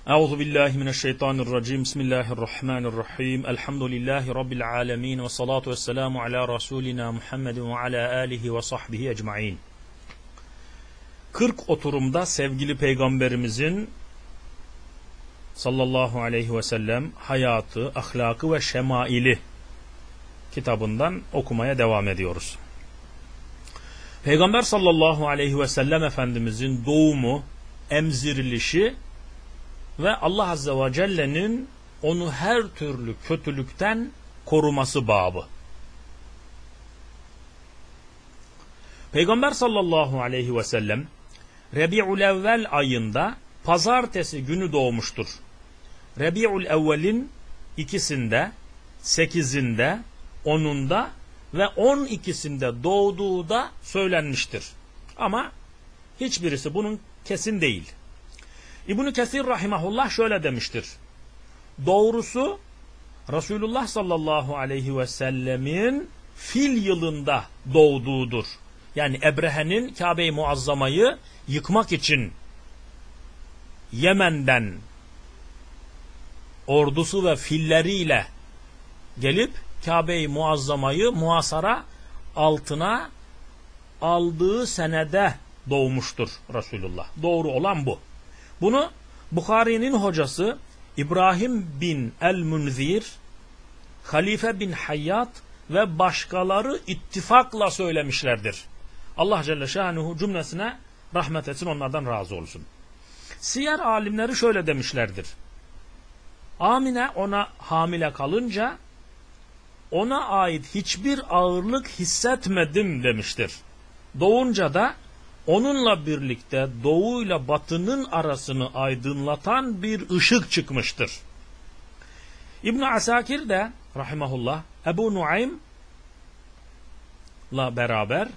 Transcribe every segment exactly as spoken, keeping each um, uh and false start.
Euzu billahi mineşşeytanirracim. Bismillahirrahmanirrahim. Elhamdülillahi rabbil alamin ve salatu vesselamu ala rasulina Muhammedin ve ala alihi ve sahbihi ecmaîn. kırk oturumda sevgili peygamberimizin sallallahu aleyhi ve sellem hayatı, ahlakı ve şemaili kitabından okumaya devam ediyoruz. Peygamber sallallahu aleyhi ve sellem Efendimizin doğumu, emzirilişi ve Allah Azze ve Celle'nin onu her türlü kötülükten koruması babı. Peygamber sallallahu aleyhi ve sellem Rebi'ül Evvel ayında pazartesi günü doğmuştur. Rebi'ül Evvel'in ikisinde, sekizinde, onunda ve on ikisinde doğduğu da söylenmiştir. Ama hiçbirisi bunun kesin değil. İbn-i Kesir rahimahullah şöyle demiştir. Doğrusu Resulullah sallallahu aleyhi ve sellemin fil yılında doğduğudur. Yani Ebrehe'nin Kabe-i Muazzama'yı yıkmak için Yemen'den ordusu ve filleriyle gelip Kabe-i Muazzama'yı muhasara altına aldığı senede doğmuştur Resulullah. Doğru olan bu. Bunu Bukhari'nin hocası İbrahim bin el-Munzir, Halife bin Hayyat ve başkaları ittifakla söylemişlerdir. Allah Celle Şanuhu cümlesine rahmet etsin, onlardan razı olsun. Siyer alimleri şöyle demişlerdir. Amine ona hamile kalınca ona ait hiçbir ağırlık hissetmedim demiştir. Doğunca da onunla birlikte doğuyla batının arasını aydınlatan bir ışık çıkmıştır. İbn-i Asakir de rahimahullah Ebu Nuaym'la beraber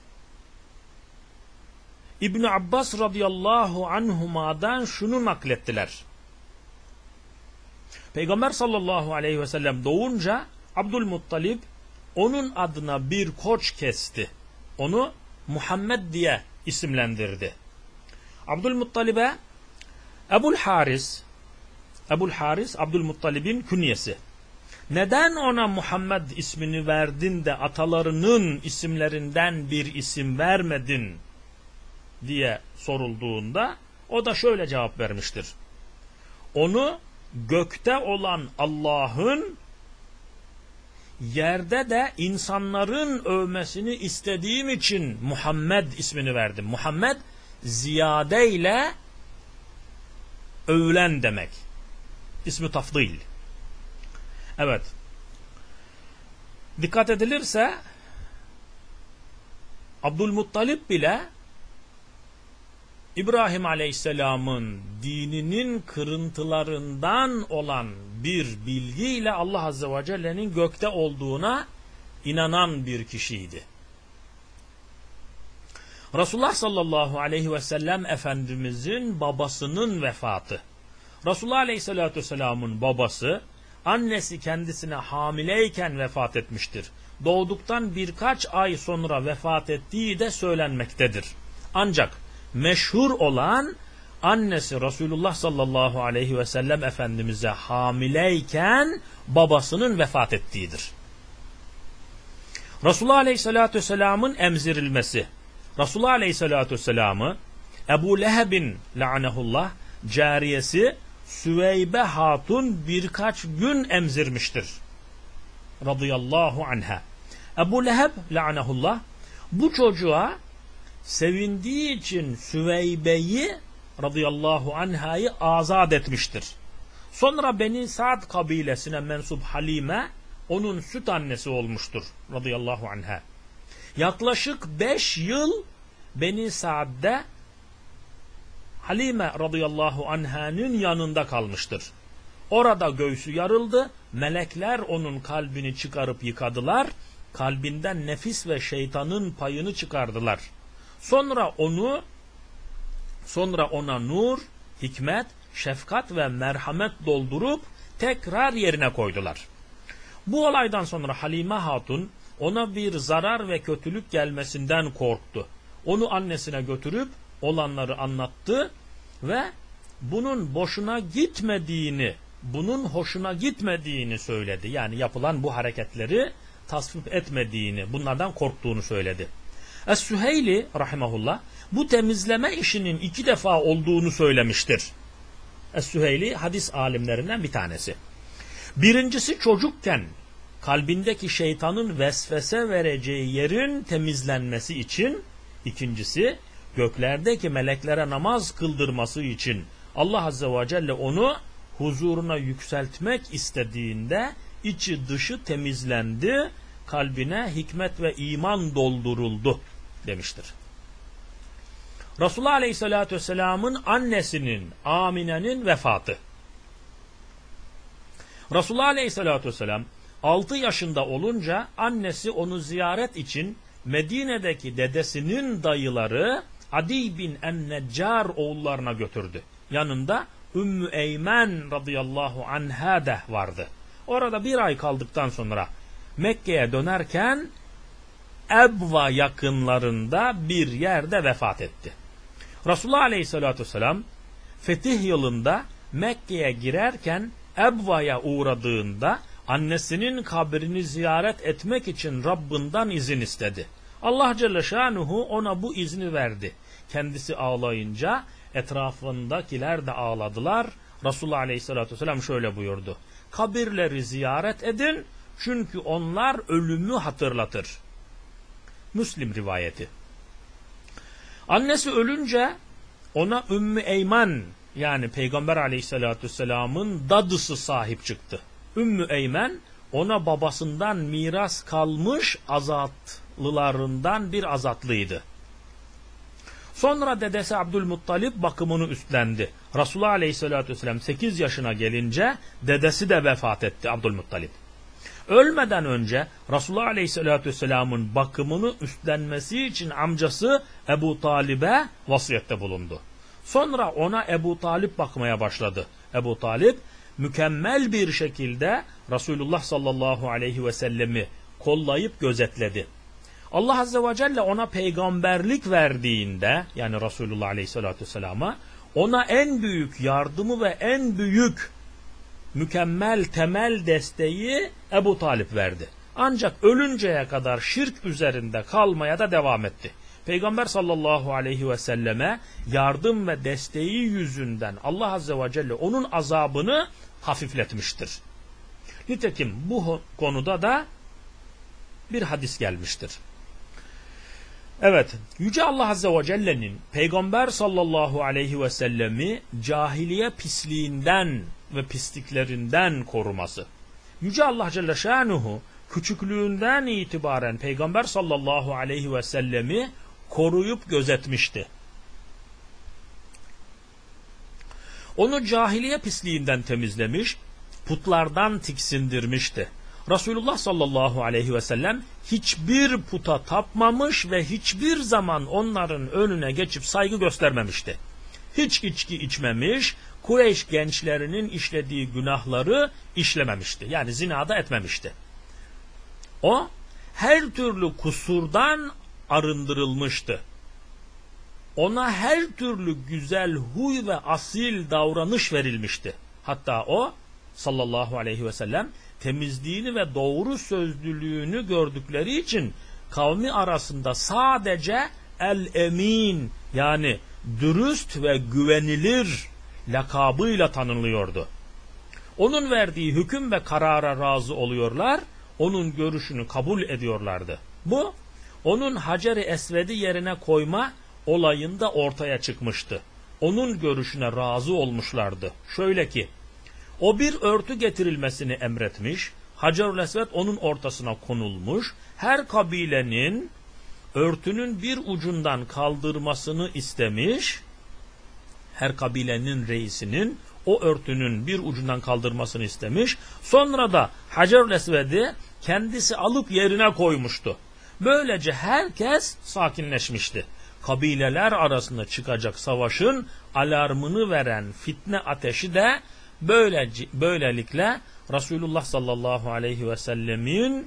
İbn Abbas radıyallahu anhuma'dan şunu naklettiler. Peygamber sallallahu aleyhi ve sellem doğunca Abdülmuttalib onun adına bir koç kesti. Onu Muhammed diye isimlendirdi. Abdülmuttalib'e Ebul Haris, Ebul Haris Abdülmuttalib'in künyesi. Neden ona Muhammed ismini verdin de atalarının isimlerinden bir isim vermedin diye sorulduğunda o da şöyle cevap vermiştir. Onu gökte olan Allah'ın yerde de insanların övmesini istediğim için Muhammed ismini verdim. Muhammed ziyade ile övülen demek. İsmi tafdil. Evet. Dikkat edilirse Abdülmuttalib bile İbrahim Aleyhisselam'ın dininin kırıntılarından olan bir bilgiyle Allah Azze ve Celle'nin gökte olduğuna inanan bir kişiydi. Resulullah sallallahu aleyhi ve sellem Efendimizin babasının vefatı. Resulullah Aleyhisselatü Vesselam'ın babası, annesi kendisine hamileyken vefat etmiştir. Doğduktan birkaç ay sonra vefat ettiği de söylenmektedir. Ancak meşhur olan annesi Resulullah sallallahu aleyhi ve sellem Efendimiz'e hamileyken babasının vefat ettiğidir. Resulullah aleyhissalatü vesselamın emzirilmesi. Resulullah aleyhissalatü vesselamı Ebu Leheb'in la'anehullah cariyesi Süveybe Hatun birkaç gün emzirmiştir. Radıyallahu anha. Ebu Leheb la'anehullah bu çocuğa sevindiği için Süveybe'yi radıyallahu anhayı azat etmiştir. Sonra Beni Sa'd kabilesine mensup Halime onun süt annesi olmuştur radıyallahu anha. Yaklaşık beş yıl Beni Sa'd'de Halime radıyallahu anha'nın yanında kalmıştır. Orada göğsü yarıldı, melekler onun kalbini çıkarıp yıkadılar, kalbinden nefis ve şeytanın payını çıkardılar. Sonra onu, sonra ona nur, hikmet, şefkat ve merhamet doldurup tekrar yerine koydular. Bu olaydan sonra Halime Hatun ona bir zarar ve kötülük gelmesinden korktu. Onu annesine götürüp olanları anlattı ve bunun boşuna gitmediğini, bunun hoşuna gitmediğini söyledi. Yani yapılan bu hareketleri tasvip etmediğini, bunlardan korktuğunu söyledi. Es-Süheyli rahimahullah bu temizleme işinin iki defa olduğunu söylemiştir. Es-Süheyli hadis alimlerinden bir tanesi. Birincisi çocukken kalbindeki şeytanın vesvese vereceği yerin temizlenmesi için, ikincisi göklerdeki meleklere namaz kıldırması için Allah Azze ve Celle onu huzuruna yükseltmek istediğinde içi dışı temizlendi, kalbine hikmet ve iman dolduruldu demiştir. Resulullah Aleyhisselatü Vesselam'ın annesinin, Amine'nin vefatı. Resulullah Aleyhisselatü Vesselam altı yaşında olunca annesi onu ziyaret için Medine'deki dedesinin dayıları Adi bin en-Neccar oğullarına götürdü. Yanında Ümmü Eymen radıyallahu anha da vardı. Orada bir ay kaldıktan sonra Mekke'ye dönerken Ebva yakınlarında bir yerde vefat etti. Resulullah Aleyhisselatü Vesselam fetih yılında Mekke'ye girerken Ebva'ya uğradığında annesinin kabrini ziyaret etmek için Rabbinden izin istedi. Allah Celle Şanuhu ona bu izni verdi. Kendisi ağlayınca etrafındakiler de ağladılar. Resulullah Aleyhisselatü Vesselam şöyle buyurdu: kabirleri ziyaret edin çünkü onlar ölümü hatırlatır. Müslim rivayeti. Annesi ölünce ona Ümmü Eymen, yani Peygamber Aleyhisselatü Vesselam'ın dadısı sahip çıktı. Ümmü Eymen ona babasından miras kalmış azatlılarından bir azatlıydı. Sonra dedesi Abdülmuttalip bakımını üstlendi. Resulullah Aleyhisselatü Vesselam sekiz yaşına gelince dedesi de vefat etti, Abdülmuttalip. Ölmeden önce Resulullah Aleyhisselatü Vesselam'ın bakımını üstlenmesi için amcası Ebu Talib'e vasiyette bulundu. Sonra ona Ebu Talip bakmaya başladı. Ebu Talip mükemmel bir şekilde Resulullah sallallahu aleyhi ve sellemi kollayıp gözetledi. Allah Azze ve Celle ona peygamberlik verdiğinde, yani Resulullah Aleyhisselatü Vesselam'a, ona en büyük yardımı ve en büyük mükemmel temel desteği Ebu Talip verdi. Ancak ölünceye kadar şirk üzerinde kalmaya da devam etti. Peygamber sallallahu aleyhi ve selleme yardım ve desteği yüzünden Allah Azze ve Celle onun azabını hafifletmiştir. Nitekim bu konuda da bir hadis gelmiştir. Evet, Yüce Allah Azze ve Celle'nin Peygamber sallallahu aleyhi ve sellemi cahiliye pisliğinden ve pisliklerinden koruması. Yüce Allah Celle Şanuhu küçüklüğünden itibaren Peygamber sallallahu aleyhi ve sellemi koruyup gözetmişti. Onu cahiliye pisliğinden temizlemiş, putlardan tiksindirmişti. Resulullah sallallahu aleyhi ve sellem hiçbir puta tapmamış ve hiçbir zaman onların önüne geçip saygı göstermemişti. Hiç içki içmemiş, Kureyş gençlerinin işlediği günahları işlememişti. Yani zinada etmemişti. O her türlü kusurdan arındırılmıştı. Ona her türlü güzel huy ve asil davranış verilmişti. Hatta o sallallahu aleyhi ve sellem temizliğini ve doğru sözlülüğünü gördükleri için kavmi arasında sadece el-emin, yani dürüst ve güvenilir lakabıyla tanınıyordu. Onun verdiği hüküm ve karara razı oluyorlar, onun görüşünü kabul ediyorlardı. Bu, onun Hacer-i Esved'i yerine koyma olayında ortaya çıkmıştı. Onun görüşüne razı olmuşlardı. Şöyle ki, o bir örtü getirilmesini emretmiş, Hacer-ül Esved onun ortasına konulmuş, her kabilenin örtünün bir ucundan kaldırmasını istemiş, her kabilenin reisinin o örtünün bir ucundan kaldırmasını istemiş, sonra da Hacer-ül Esved'i kendisi alıp yerine koymuştu. Böylece herkes sakinleşmişti. Kabileler arasında çıkacak savaşın alarmını veren fitne ateşi de böylece, böylelikle Resulullah sallallahu aleyhi ve sellemin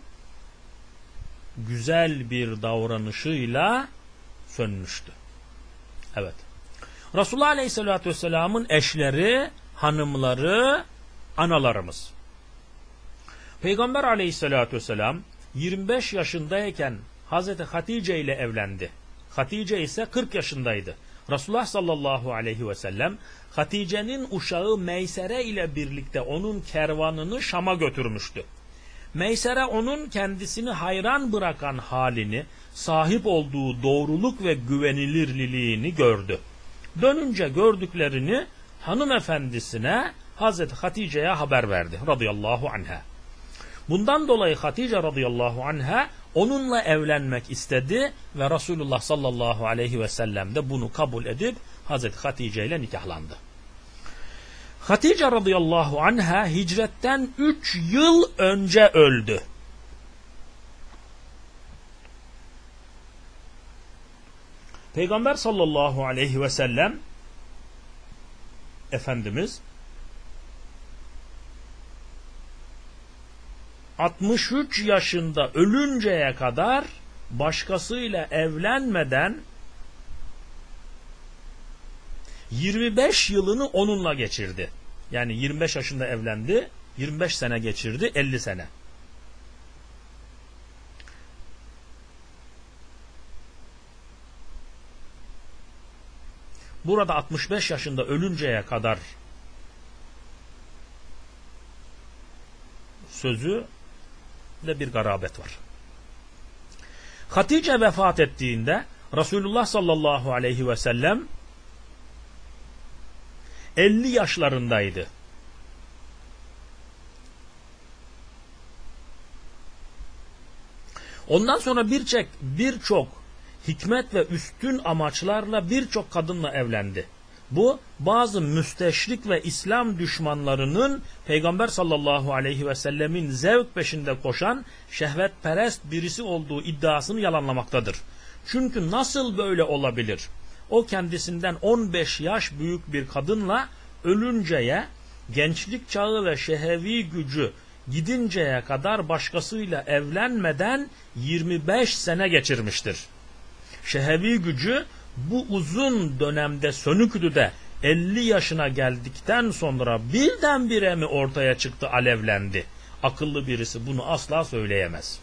güzel bir davranışıyla sönmüştü. Evet. Resulullah Aleyhisselatü Vesselam'ın eşleri, hanımları, analarımız. Peygamber Aleyhisselatü Vesselam yirmi beş yaşındayken Hazreti Hatice ile evlendi. Hatice ise kırk yaşındaydı. Resulullah sallallahu aleyhi ve sellem Hatice'nin uşağı Meysere ile birlikte onun kervanını Şam'a götürmüştü. Meysere onun kendisini hayran bırakan halini, sahip olduğu doğruluk ve güvenilirliğini gördü. Dönünce gördüklerini hanımefendisine Hazreti Hatice'ye haber verdi radıyallahu anha. Bundan dolayı Hatice radıyallahu anha onunla evlenmek istedi ve Resulullah sallallahu aleyhi ve sellem de bunu kabul edip Hazreti Hatice ile nikahlandı. Hatice radıyallahu anha hicretten üç yıl önce öldü. Peygamber sallallahu aleyhi ve sellem Efendimiz altmış üç yaşında ölünceye kadar başkasıyla evlenmeden yirmi beş yılını onunla geçirdi. Yani yirmi beş yaşında evlendi, yirmi beş sene geçirdi, elli sene. Burada altmış beş yaşında ölünceye kadar sözü de bir garabet var. Hatice vefat ettiğinde Resulullah sallallahu aleyhi ve sellem elli yaşlarındaydı. Ondan sonra birçok birçok hikmet ve üstün amaçlarla birçok kadınla evlendi. Bu bazı müsteşrik ve İslam düşmanlarının Peygamber sallallahu aleyhi ve sellemin zevk peşinde koşan şehvetperest birisi olduğu iddiasını yalanlamaktadır. Çünkü nasıl böyle olabilir? O kendisinden on beş yaş büyük bir kadınla ölünceye, gençlik çağı ve şehevi gücü gidinceye kadar başkasıyla evlenmeden yirmi beş sene geçirmiştir. Şehevi gücü bu uzun dönemde sönüktü de elli yaşına geldikten sonra birdenbire mi ortaya çıktı, alevlendi? Akıllı birisi bunu asla söyleyemez.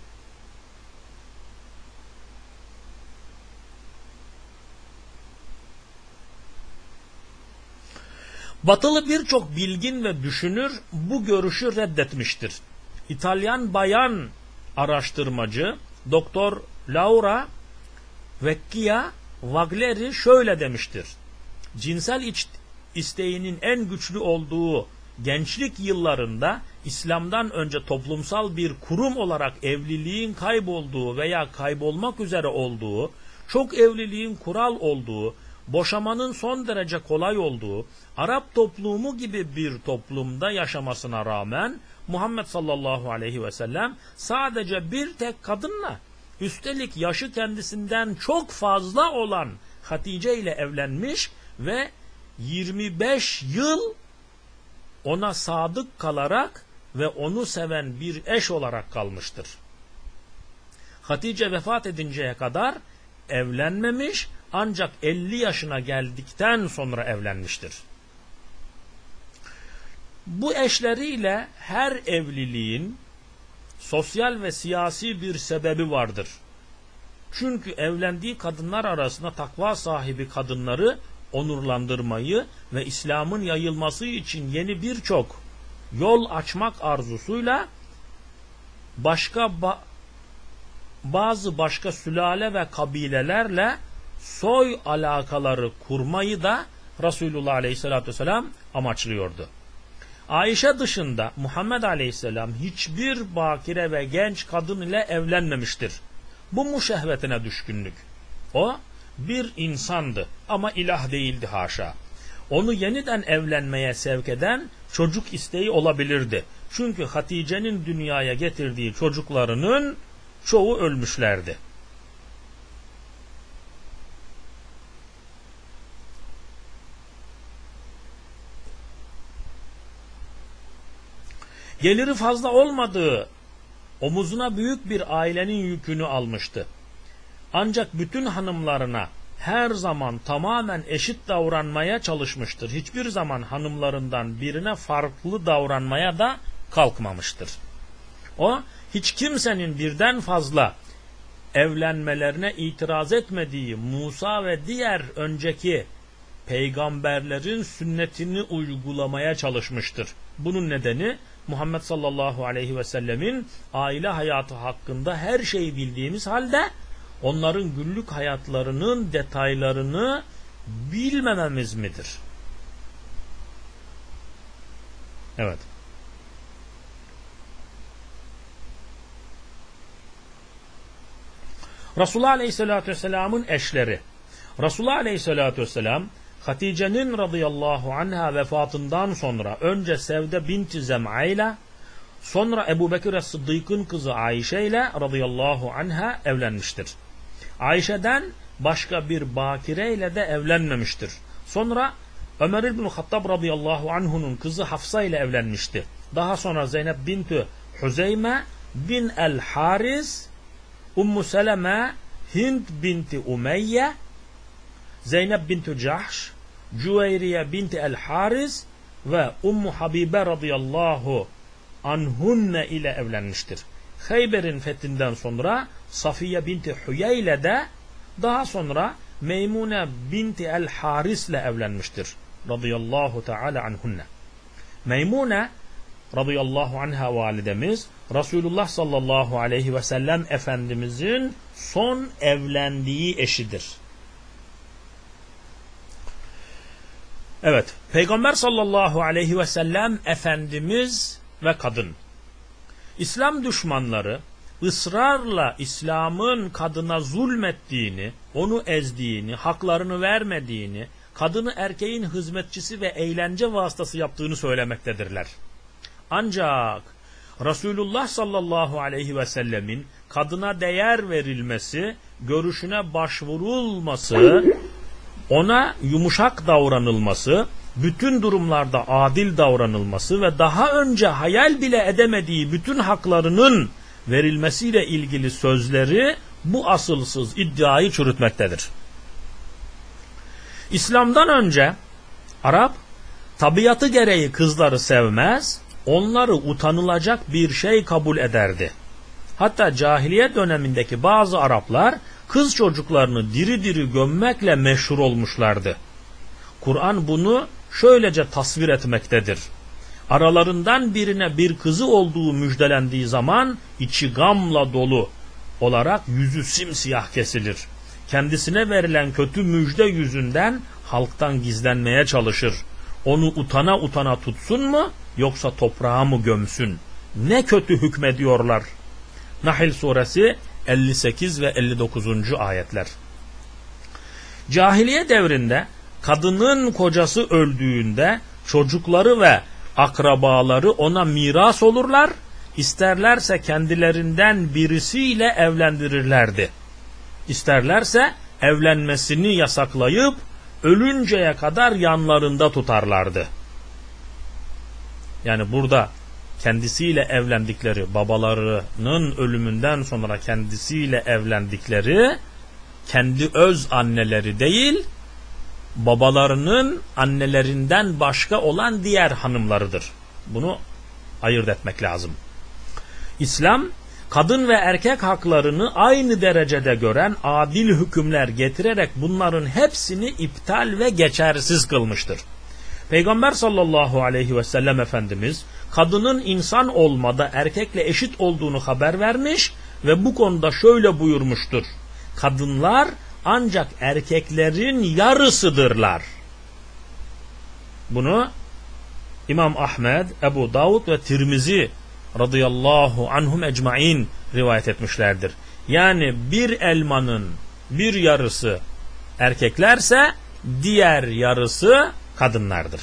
Batılı birçok bilgin ve düşünür bu görüşü reddetmiştir. İtalyan bayan araştırmacı Doktor Laura Vecchia Vagleri şöyle demiştir. Cinsel iç, isteğinin en güçlü olduğu gençlik yıllarında İslam'dan önce toplumsal bir kurum olarak evliliğin kaybolduğu veya kaybolmak üzere olduğu, çok evliliğin kural olduğu, boşamanın son derece kolay olduğu, Arap toplumu gibi bir toplumda yaşamasına rağmen Muhammed sallallahu aleyhi ve sellem sadece bir tek kadınla, üstelik yaşı kendisinden çok fazla olan Hatice ile evlenmiş ve yirmi beş yıl ona sadık kalarak ve onu seven bir eş olarak kalmıştır. Hatice vefat edinceye kadar evlenmemiş, ancak elli yaşına geldikten sonra evlenmiştir. Bu eşleriyle her evliliğin sosyal ve siyasi bir sebebi vardır. Çünkü evlendiği kadınlar arasında takva sahibi kadınları onurlandırmayı ve İslam'ın yayılması için yeni birçok yol açmak arzusuyla başka ba- bazı başka sülale ve kabilelerle soy alakaları kurmayı da Resulullah Aleyhisselatü Vesselam amaçlıyordu. Ayşe dışında Muhammed Aleyhisselam hiçbir bakire ve genç kadın ile evlenmemiştir. Bu mu şehvetine düşkünlük? O bir insandı ama ilah değildi haşa. Onu yeniden evlenmeye sevk eden çocuk isteği olabilirdi. Çünkü Hatice'nin dünyaya getirdiği çocuklarının çoğu ölmüşlerdi. Geliri fazla olmadığı, omuzuna büyük bir ailenin yükünü almıştı. Ancak bütün hanımlarına her zaman tamamen eşit davranmaya çalışmıştır. Hiçbir zaman hanımlarından birine farklı davranmaya da kalkmamıştır. O, hiç kimsenin birden fazla evlenmelerine itiraz etmediği Musa ve diğer önceki peygamberlerin sünnetini uygulamaya çalışmıştır. Bunun nedeni Muhammed sallallahu aleyhi ve sellemin aile hayatı hakkında her şeyi bildiğimiz halde onların günlük hayatlarının detaylarını bilmememiz midir? Evet. Resulullah Aleyhisselatü Vesselam'ın eşleri. Resulullah Aleyhisselatü Vesselam Hatice'nin radıyallahu anha vefatından sonra önce Sevde binti Zem'a ile sonra Ebu Bekir Sıddık'ın kızı Ayşe ile radıyallahu anha evlenmiştir. Ayşe'den başka bir bakire ile de evlenmemiştir. Sonra Ömer İbn Hattab radıyallahu anhu'nun kızı Hafsa ile evlenmişti. Daha sonra Zeynep binti Huzeyme bin el-Haris, Ummu Seleme, Hind binti Umeyye, Zeynep binti Cahş, Cüveyriye binti el-Haris ve Ummu Habibe radıyallahu anhunne ile evlenmiştir. Hayber'in fethinden sonra Safiye binti Hüye ile de daha sonra Meymune binti el-Haris ile evlenmiştir. Radıyallahu teala anhunne. Meymune radıyallahu anha validemiz Resulullah sallallahu aleyhi ve sellem Efendimizin son evlendiği eşidir. Evet, Peygamber sallallahu aleyhi ve sellem Efendimiz ve kadın. İslam düşmanları ısrarla İslam'ın kadına zulmettiğini, onu ezdiğini, haklarını vermediğini, kadını erkeğin hizmetçisi ve eğlence vasıtası yaptığını söylemektedirler. Ancak Resulullah sallallahu aleyhi ve sellemin kadına değer verilmesi, görüşüne başvurulması, ona yumuşak davranılması, bütün durumlarda adil davranılması ve daha önce hayal bile edemediği bütün haklarının verilmesiyle ilgili sözleri bu asılsız iddiayı çürütmektedir. İslam'dan önce Arap tabiatı gereği kızları sevmez, onları utanılacak bir şey kabul ederdi. Hatta cahiliye dönemindeki bazı Araplar kız çocuklarını diri diri gömmekle meşhur olmuşlardı. Kur'an bunu şöylece tasvir etmektedir. Aralarından birine bir kızı olduğu müjdelendiği zaman içi gamla dolu olarak yüzü simsiyah kesilir. Kendisine verilen kötü müjde yüzünden halktan gizlenmeye çalışır. Onu utana utana tutsun mu yoksa toprağa mı gömsün? Ne kötü hükmediyorlar. Nahl suresi elli sekiz ve elli dokuzuncu ayetler. Cahiliye devrinde kadının kocası öldüğünde çocukları ve akrabaları ona miras olurlar, isterlerse kendilerinden birisiyle evlendirirlerdi. İsterlerse evlenmesini yasaklayıp ölünceye kadar yanlarında tutarlardı. Yani burada kendisiyle evlendikleri, babalarının ölümünden sonra kendisiyle evlendikleri kendi öz anneleri değil, babalarının annelerinden başka olan diğer hanımlarıdır. Bunu ayırt etmek lazım. İslam, kadın ve erkek haklarını aynı derecede gören adil hükümler getirerek bunların hepsini iptal ve geçersiz kılmıştır. Peygamber sallallahu aleyhi ve sellem Efendimiz, kadının insan olmada erkekle eşit olduğunu haber vermiş ve bu konuda şöyle buyurmuştur. Kadınlar ancak erkeklerin yarısıdırlar. Bunu İmam Ahmed, Ebu Davud ve Tirmizi radıyallahu anhum ecmain rivayet etmişlerdir. Yani bir elmanın bir yarısı erkeklerse diğer yarısı kadınlardır.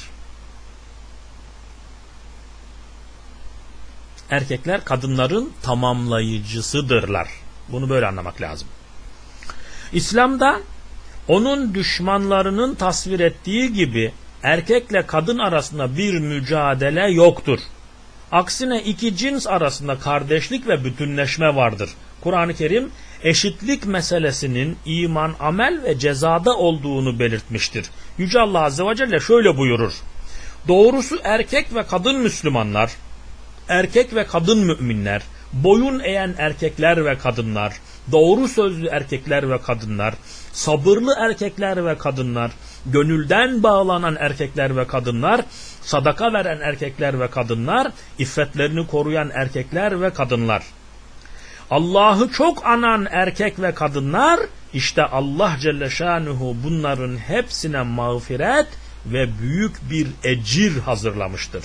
Erkekler kadınların tamamlayıcısıdırlar. Bunu böyle anlamak lazım. İslam'da onun düşmanlarının tasvir ettiği gibi erkekle kadın arasında bir mücadele yoktur. Aksine iki cins arasında kardeşlik ve bütünleşme vardır. Kur'an-ı Kerim eşitlik meselesinin iman, amel ve cezada olduğunu belirtmiştir. Yüce Allah Azze ve Celle şöyle buyurur: doğrusu erkek ve kadın Müslümanlar, erkek ve kadın müminler, boyun eğen erkekler ve kadınlar, doğru sözlü erkekler ve kadınlar, sabırlı erkekler ve kadınlar, gönülden bağlanan erkekler ve kadınlar, sadaka veren erkekler ve kadınlar, iffetlerini koruyan erkekler ve kadınlar, Allah'ı çok anan erkek ve kadınlar, işte Allah Celle Şanuhu bunların hepsine mağfiret ve büyük bir ecir hazırlamıştır.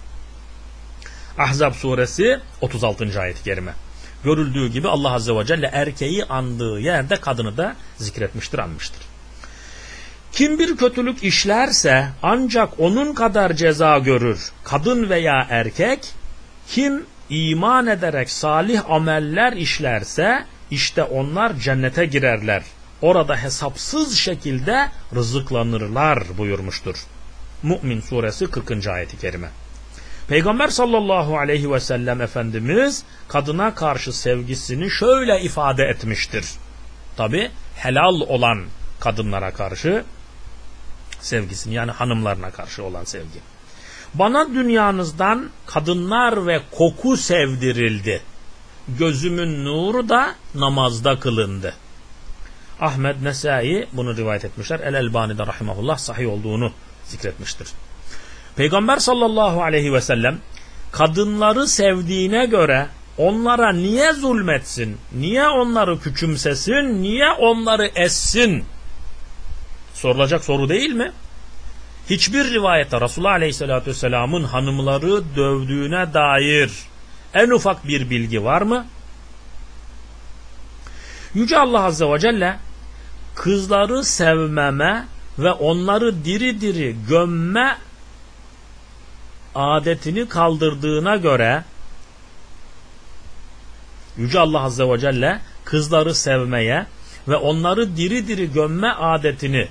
Ahzab suresi otuz altıncı ayet-i kerime. Görüldüğü gibi Allah Azze ve Celle erkeği andığı yerde kadını da zikretmiştir, anmıştır. Kim bir kötülük işlerse ancak onun kadar ceza görür, kadın veya erkek. Kim iman ederek salih ameller işlerse işte onlar cennete girerler. Orada hesapsız şekilde rızıklanırlar buyurmuştur. Mü'min suresi kırkıncı ayet-i kerime. Peygamber sallallahu aleyhi ve sellem Efendimiz kadına karşı sevgisini şöyle ifade etmiştir. Tabi helal olan kadınlara karşı sevgisini, yani hanımlarına karşı olan sevgi. Bana dünyanızdan kadınlar ve koku sevdirildi. Gözümün nuru da namazda kılındı. Ahmed, Nesai bunu rivayet etmişler. El-Elbani'de rahimahullah sahih olduğunu zikretmiştir. Peygamber sallallahu aleyhi ve sellem kadınları sevdiğine göre onlara niye zulmetsin, niye onları küçümsesin, niye onları essin? Sorulacak soru değil mi? Hiçbir rivayette Resulullah aleyhissalatü vesselamın hanımları dövdüğüne dair en ufak bir bilgi var mı? Yüce Allah Azze ve Celle kızları sevmeme ve onları diri diri gömme adetini kaldırdığına göre Yüce Allah Azze ve Celle kızları sevmeye ve onları diri diri gömme adetini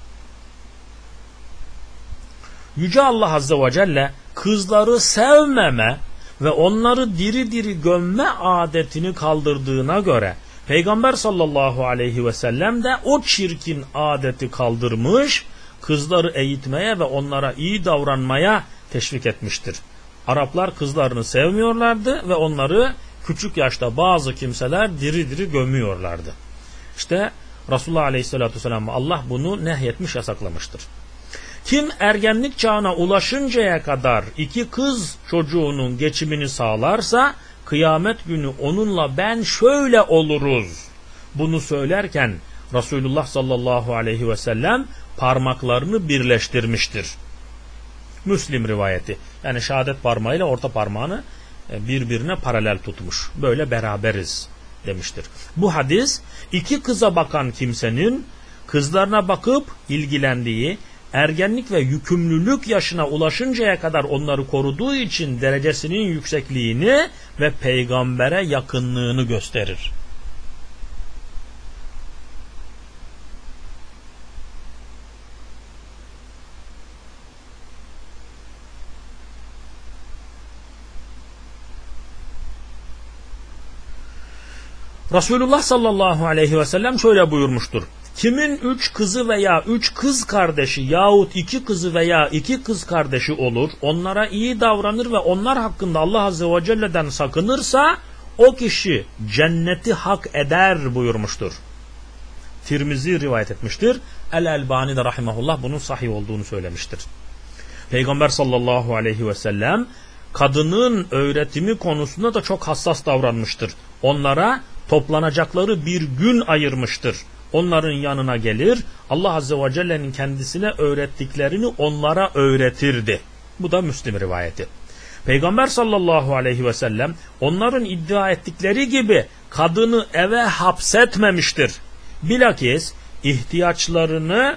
Yüce Allah Azze ve Celle kızları sevmeme ve onları diri diri gömme adetini kaldırdığına göre Peygamber sallallahu aleyhi ve sellem de o çirkin adeti kaldırmış, kızları eğitmeye ve onlara iyi davranmaya teşvik etmiştir. Araplar kızlarını sevmiyorlardı ve onları küçük yaşta bazı kimseler diri diri gömüyorlardı. İşte Resulullah aleyhissalatü vesselam Allah bunu nehyetmiş, yasaklamıştır. Kim ergenlik çağına ulaşıncaya kadar iki kız çocuğunun geçimini sağlarsa kıyamet günü onunla ben şöyle oluruz. Bunu söylerken Resulullah sallallahu aleyhi ve sellem parmaklarını birleştirmiştir. Müslim rivayeti. Yani şehadet parmağıyla orta parmağını birbirine paralel tutmuş. Böyle beraberiz demiştir. Bu hadis iki kıza bakan kimsenin kızlarına bakıp ilgilendiği, ergenlik ve yükümlülük yaşına ulaşıncaya kadar onları koruduğu için derecesinin yüksekliğini ve peygambere yakınlığını gösterir. Resulullah sallallahu aleyhi ve sellem şöyle buyurmuştur. Kimin üç kızı veya üç kız kardeşi yahut iki kızı veya iki kız kardeşi olur, onlara iyi davranır ve onlar hakkında Allah Azze ve Celle'den sakınırsa o kişi cenneti hak eder buyurmuştur. Tirmizi rivayet etmiştir. El-Elbani de rahimahullah bunun sahih olduğunu söylemiştir. Peygamber sallallahu aleyhi ve sellem kadının öğretimi konusunda da çok hassas davranmıştır. Onlara toplanacakları bir gün ayırmıştır. Onların yanına gelir, Allah Azze ve Celle'nin kendisine öğrettiklerini onlara öğretirdi. Bu da Müslim rivayeti. Peygamber sallallahu aleyhi ve sellem onların iddia ettikleri gibi kadını eve hapsetmemiştir. Bilakis ihtiyaçlarını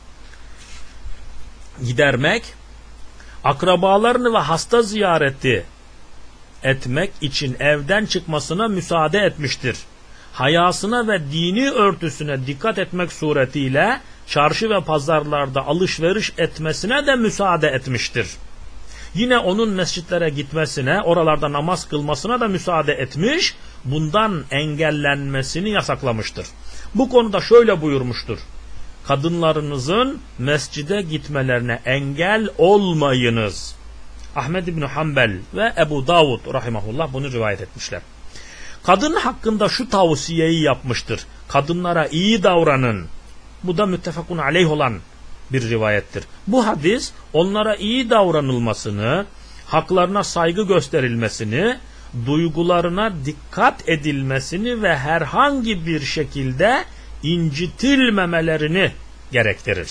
gidermek, akrabalarını ve hasta ziyareti etmek için evden çıkmasına müsaade etmiştir. Hayasına ve dini örtüsüne dikkat etmek suretiyle çarşı ve pazarlarda alışveriş etmesine de müsaade etmiştir. Yine onun mescitlere gitmesine, oralarda namaz kılmasına da müsaade etmiş, bundan engellenmesini yasaklamıştır. Bu konuda şöyle buyurmuştur: kadınlarınızın mescide gitmelerine engel olmayınız. Ahmed İbn Hanbel ve Ebu Davud rahimahullah bunu rivayet etmişler. Kadın hakkında şu tavsiyeyi yapmıştır: kadınlara iyi davranın. Bu da müttefakun aleyh olan bir rivayettir. Bu hadis onlara iyi davranılmasını, haklarına saygı gösterilmesini, duygularına dikkat edilmesini ve herhangi bir şekilde incitilmemelerini gerektirir.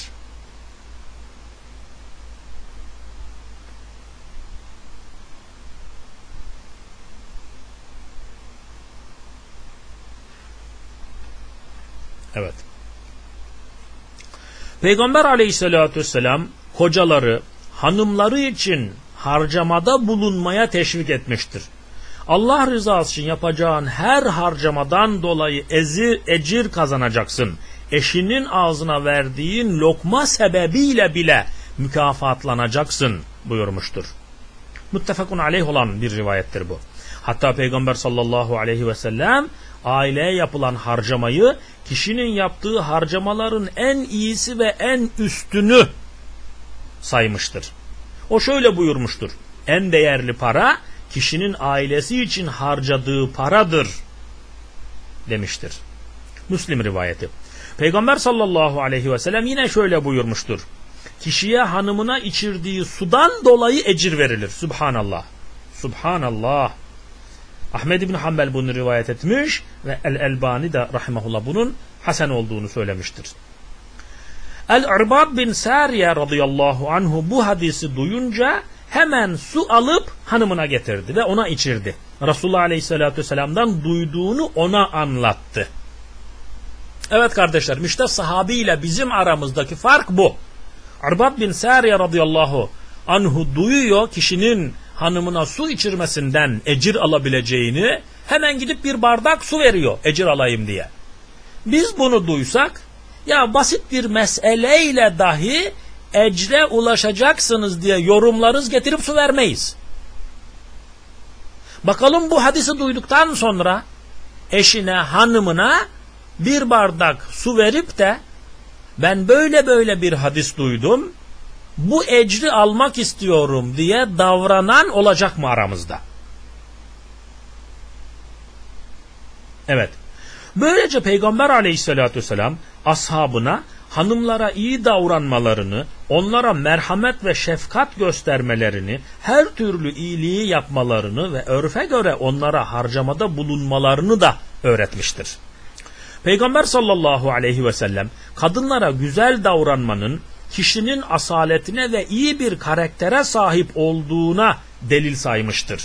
Evet. Peygamber aleyhissalatü vesselam kocaları, hanımları için harcamada bulunmaya teşvik etmiştir. Allah rızası için yapacağın her harcamadan dolayı ezi, ecir kazanacaksın. Eşinin ağzına verdiğin lokma sebebiyle bile mükafatlanacaksın buyurmuştur. Muttefakun aleyh olan bir rivayettir bu. Hatta Peygamber sallallahu aleyhi ve sellem aileye yapılan harcamayı kişinin yaptığı harcamaların en iyisi ve en üstünü saymıştır. O şöyle buyurmuştur: en değerli para kişinin ailesi için harcadığı paradır demiştir. Müslim rivayeti. Peygamber sallallahu aleyhi ve sellem yine şöyle buyurmuştur: kişiye hanımına içirdiği sudan dolayı ecir verilir. Subhanallah. Subhanallah. Ahmed İbn Hanbel bunu rivayet etmiş ve El-Elbani de rahimahullah bunun hasen olduğunu söylemiştir. El-Irbad bin Sariye radıyallahu anhu bu hadisi duyunca hemen su alıp hanımına getirdi ve ona içirdi. Resulullah aleyhissalatü vesselam'dan duyduğunu ona anlattı. Evet kardeşlerim, işte sahabiyle bizim aramızdaki fark bu. Irbad bin Sariye radıyallahu anhu duyuyor kişinin hanımına su içirmesinden ecir alabileceğini, hemen gidip bir bardak su veriyor ecir alayım diye. Biz bunu duysak, ya basit bir meseleyle dahi ecre ulaşacaksınız diye yorumlarız, getirip su vermeyiz. Bakalım bu hadisi duyduktan sonra eşine, hanımına bir bardak su verip de ben böyle böyle bir hadis duydum, bu ecri almak istiyorum diye davranan olacak mı aramızda? Evet. Böylece Peygamber aleyhissalatü vesselam ashabına hanımlara iyi davranmalarını, onlara merhamet ve şefkat göstermelerini, her türlü iyiliği yapmalarını ve örfe göre onlara harcamada bulunmalarını da öğretmiştir. Peygamber sallallahu aleyhi ve sellem kadınlara güzel davranmanın kişinin asaletine ve iyi bir karaktere sahip olduğuna delil saymıştır.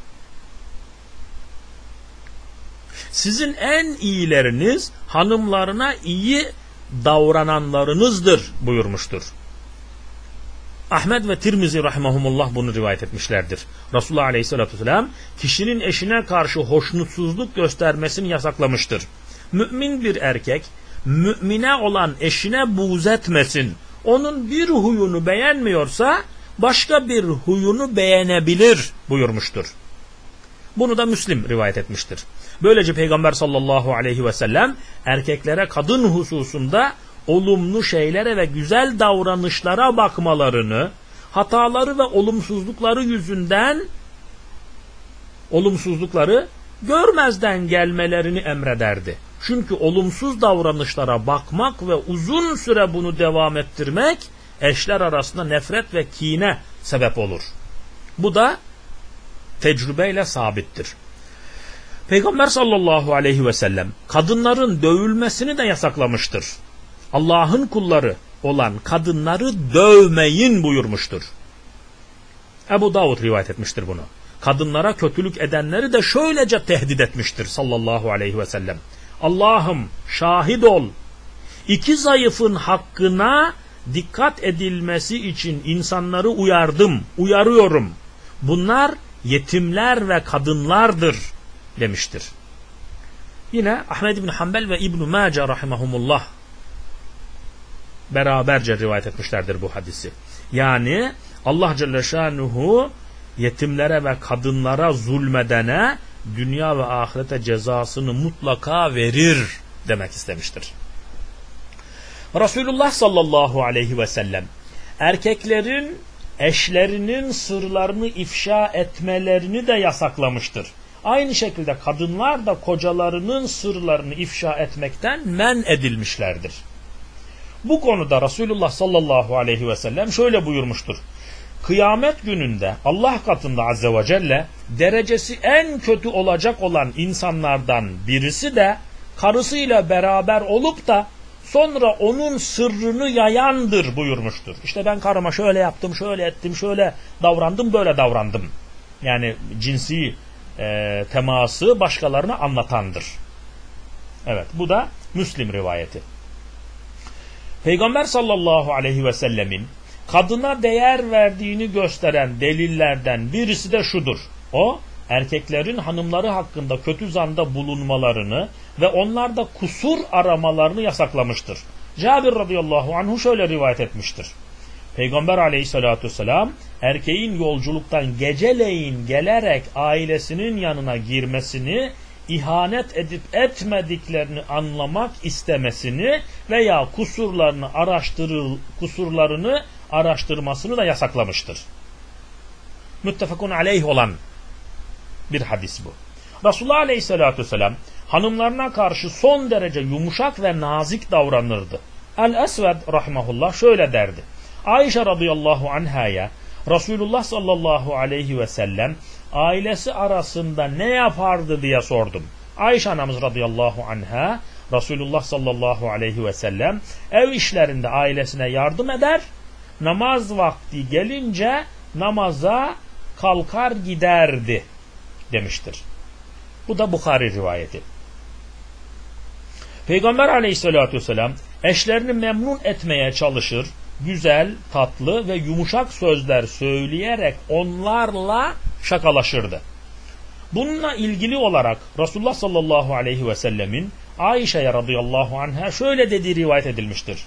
Sizin en iyileriniz hanımlarına iyi davrananlarınızdır buyurmuştur. Ahmed ve Tirmizi rahimahumullah bunu rivayet etmişlerdir. Resulullah aleyhissalatü vesselam kişinin eşine karşı hoşnutsuzluk göstermesini yasaklamıştır. Mümin bir erkek mümine olan eşine buğz etmesin. Onun bir huyunu beğenmiyorsa başka bir huyunu beğenebilir buyurmuştur. Bunu da Müslim rivayet etmiştir. Böylece Peygamber sallallahu aleyhi ve sellem erkeklere kadın hususunda olumlu şeylere ve güzel davranışlara bakmalarını, hataları ve olumsuzlukları yüzünden olumsuzlukları görmezden gelmelerini emrederdi. Çünkü olumsuz davranışlara bakmak ve uzun süre bunu devam ettirmek eşler arasında nefret ve kine sebep olur. Bu da tecrübeyle sabittir. Peygamber sallallahu aleyhi ve sellem kadınların dövülmesini de yasaklamıştır. Allah'ın kulları olan kadınları dövmeyin buyurmuştur. Ebu Davud rivayet etmiştir bunu. Kadınlara kötülük edenleri de şöylece tehdit etmiştir sallallahu aleyhi ve sellem. Allah'ım şahit ol, iki zayıfın hakkına dikkat edilmesi için insanları uyardım, uyarıyorum. Bunlar yetimler ve kadınlardır demiştir. Yine Ahmed İbn Hanbel ve İbn Mace rahimahumullah beraberce rivayet etmişlerdir bu hadisi. Yani Allah Celle Şanuhu yetimlere ve kadınlara zulmedene dünya ve ahirete cezasını mutlaka verir demek istemiştir. Resulullah sallallahu aleyhi ve sellem erkeklerin eşlerinin sırlarını ifşa etmelerini de yasaklamıştır. Aynı şekilde kadınlar da kocalarının sırlarını ifşa etmekten men edilmişlerdir. Bu konuda Resulullah sallallahu aleyhi ve sellem şöyle buyurmuştur. Kıyamet gününde Allah katında azze ve celle derecesi en kötü olacak olan insanlardan birisi de karısıyla beraber olup da sonra onun sırrını yayandır buyurmuştur. İşte ben karıma şöyle yaptım, şöyle ettim, şöyle davrandım, böyle davrandım. Yani cinsi e, teması başkalarına anlatandır. Evet, bu da Müslim rivayeti. Peygamber sallallahu aleyhi ve sellemin kadına değer verdiğini gösteren delillerden birisi de şudur. O, erkeklerin hanımları hakkında kötü zanda bulunmalarını ve onlarda kusur aramalarını yasaklamıştır. Cabir radıyallahu anhu şöyle rivayet etmiştir. Peygamber aleyhissalatü vesselam erkeğin yolculuktan geceleyin gelerek ailesinin yanına girmesini, ihanet edip etmediklerini anlamak istemesini veya kusurlarını araştırır, kusurlarını araştırmasını da yasaklamıştır. Müttefakun aleyh olan bir hadis bu. Resulullah aleyhissalatü vesselam hanımlarına karşı son derece yumuşak ve nazik davranırdı. El-Esved rahimahullah şöyle derdi. Ayşe radıyallahu anhaya Resulullah sallallahu aleyhi ve sellem ailesi arasında ne yapardı diye sordum. Ayşe anamız radıyallahu anha Resulullah sallallahu aleyhi ve sellem ev işlerinde ailesine yardım eder, namaz vakti gelince namaza kalkar giderdi demiştir. Bu da Bukhari rivayeti. Peygamber aleyhissalatü vesselam eşlerini memnun etmeye çalışır, güzel, tatlı ve yumuşak sözler söyleyerek onlarla şakalaşırdı. Bununla ilgili olarak Resulullah sallallahu aleyhi ve sellemin Ayşe'ye radıyallahu anha şöyle dediği rivayet edilmiştir.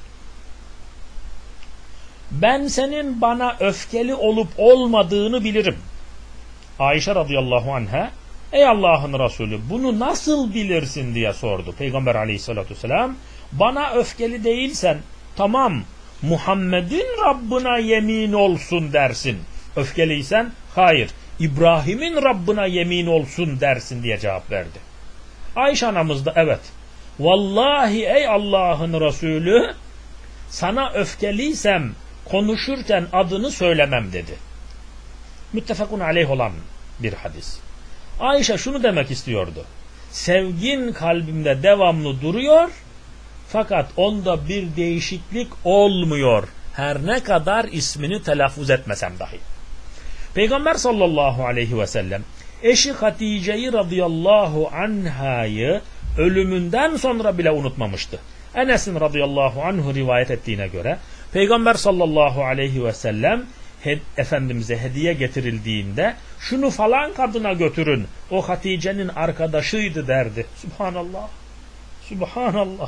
Ben senin bana öfkeli olup olmadığını bilirim. Ayşe radıyallahu anha, ey Allah'ın Resulü bunu nasıl bilirsin diye sordu. Peygamber aleyhissalatü vesselam, bana öfkeli değilsen tamam Muhammed'in Rabbına yemin olsun dersin. Öfkeliysen hayır İbrahim'in Rabbına yemin olsun dersin diye cevap verdi. Ayşe anamız da evet vallahi ey Allah'ın Resulü sana öfkeliysem konuşurken adını söylemem dedi. Müttefakun aleyh olan bir hadis. Ayşe şunu demek istiyordu. Sevgin kalbimde devamlı duruyor fakat onda bir değişiklik olmuyor. Her ne kadar ismini telaffuz etmesem dahi. Peygamber sallallahu aleyhi ve sellem eşi Hatice'yi radıyallahu anhayı ölümünden sonra bile unutmamıştı. Enes'in radıyallahu anhu rivayet ettiğine göre Peygamber sallallahu aleyhi ve sellem Efendimiz'e hediye getirildiğinde şunu falan kadına götürün o Hatice'nin arkadaşıydı derdi. Subhanallah. Subhanallah.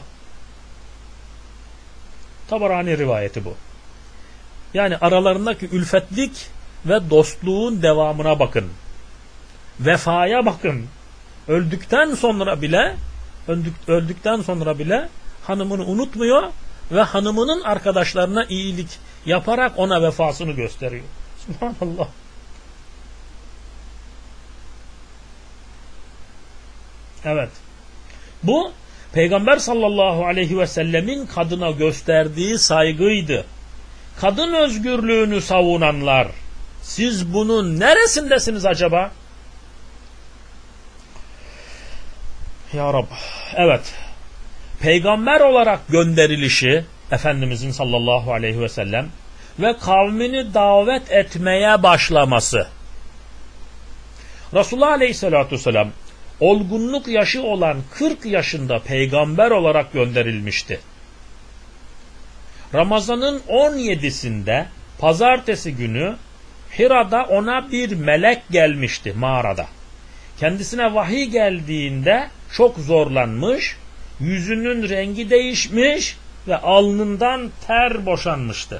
Tabarani rivayeti bu. Yani aralarındaki ülfetlik ve dostluğun devamına bakın. Vefaya bakın. Öldükten sonra bile öldük, öldükten sonra bile hanımını unutmuyor ve hanımının arkadaşlarına iyilik yaparak ona vefasını gösteriyor. Subhanallah. Evet. Bu Peygamber sallallahu aleyhi ve sellemin kadına gösterdiği saygıydı. Kadın özgürlüğünü savunanlar, siz bunun neresindesiniz acaba? Ya Rab. Evet. Peygamber olarak gönderilişi Efendimizin sallallahu aleyhi ve sellem ve kavmini davet etmeye başlaması. Resulullah aleyhissalatü vesselam olgunluk yaşı olan kırk yaşında peygamber olarak gönderilmişti. Ramazan'ın on yedisinde pazartesi günü Hira'da ona bir melek gelmişti mağarada. Kendisine vahiy geldiğinde çok zorlanmış, yüzünün rengi değişmiş ve alnından ter boşanmıştı.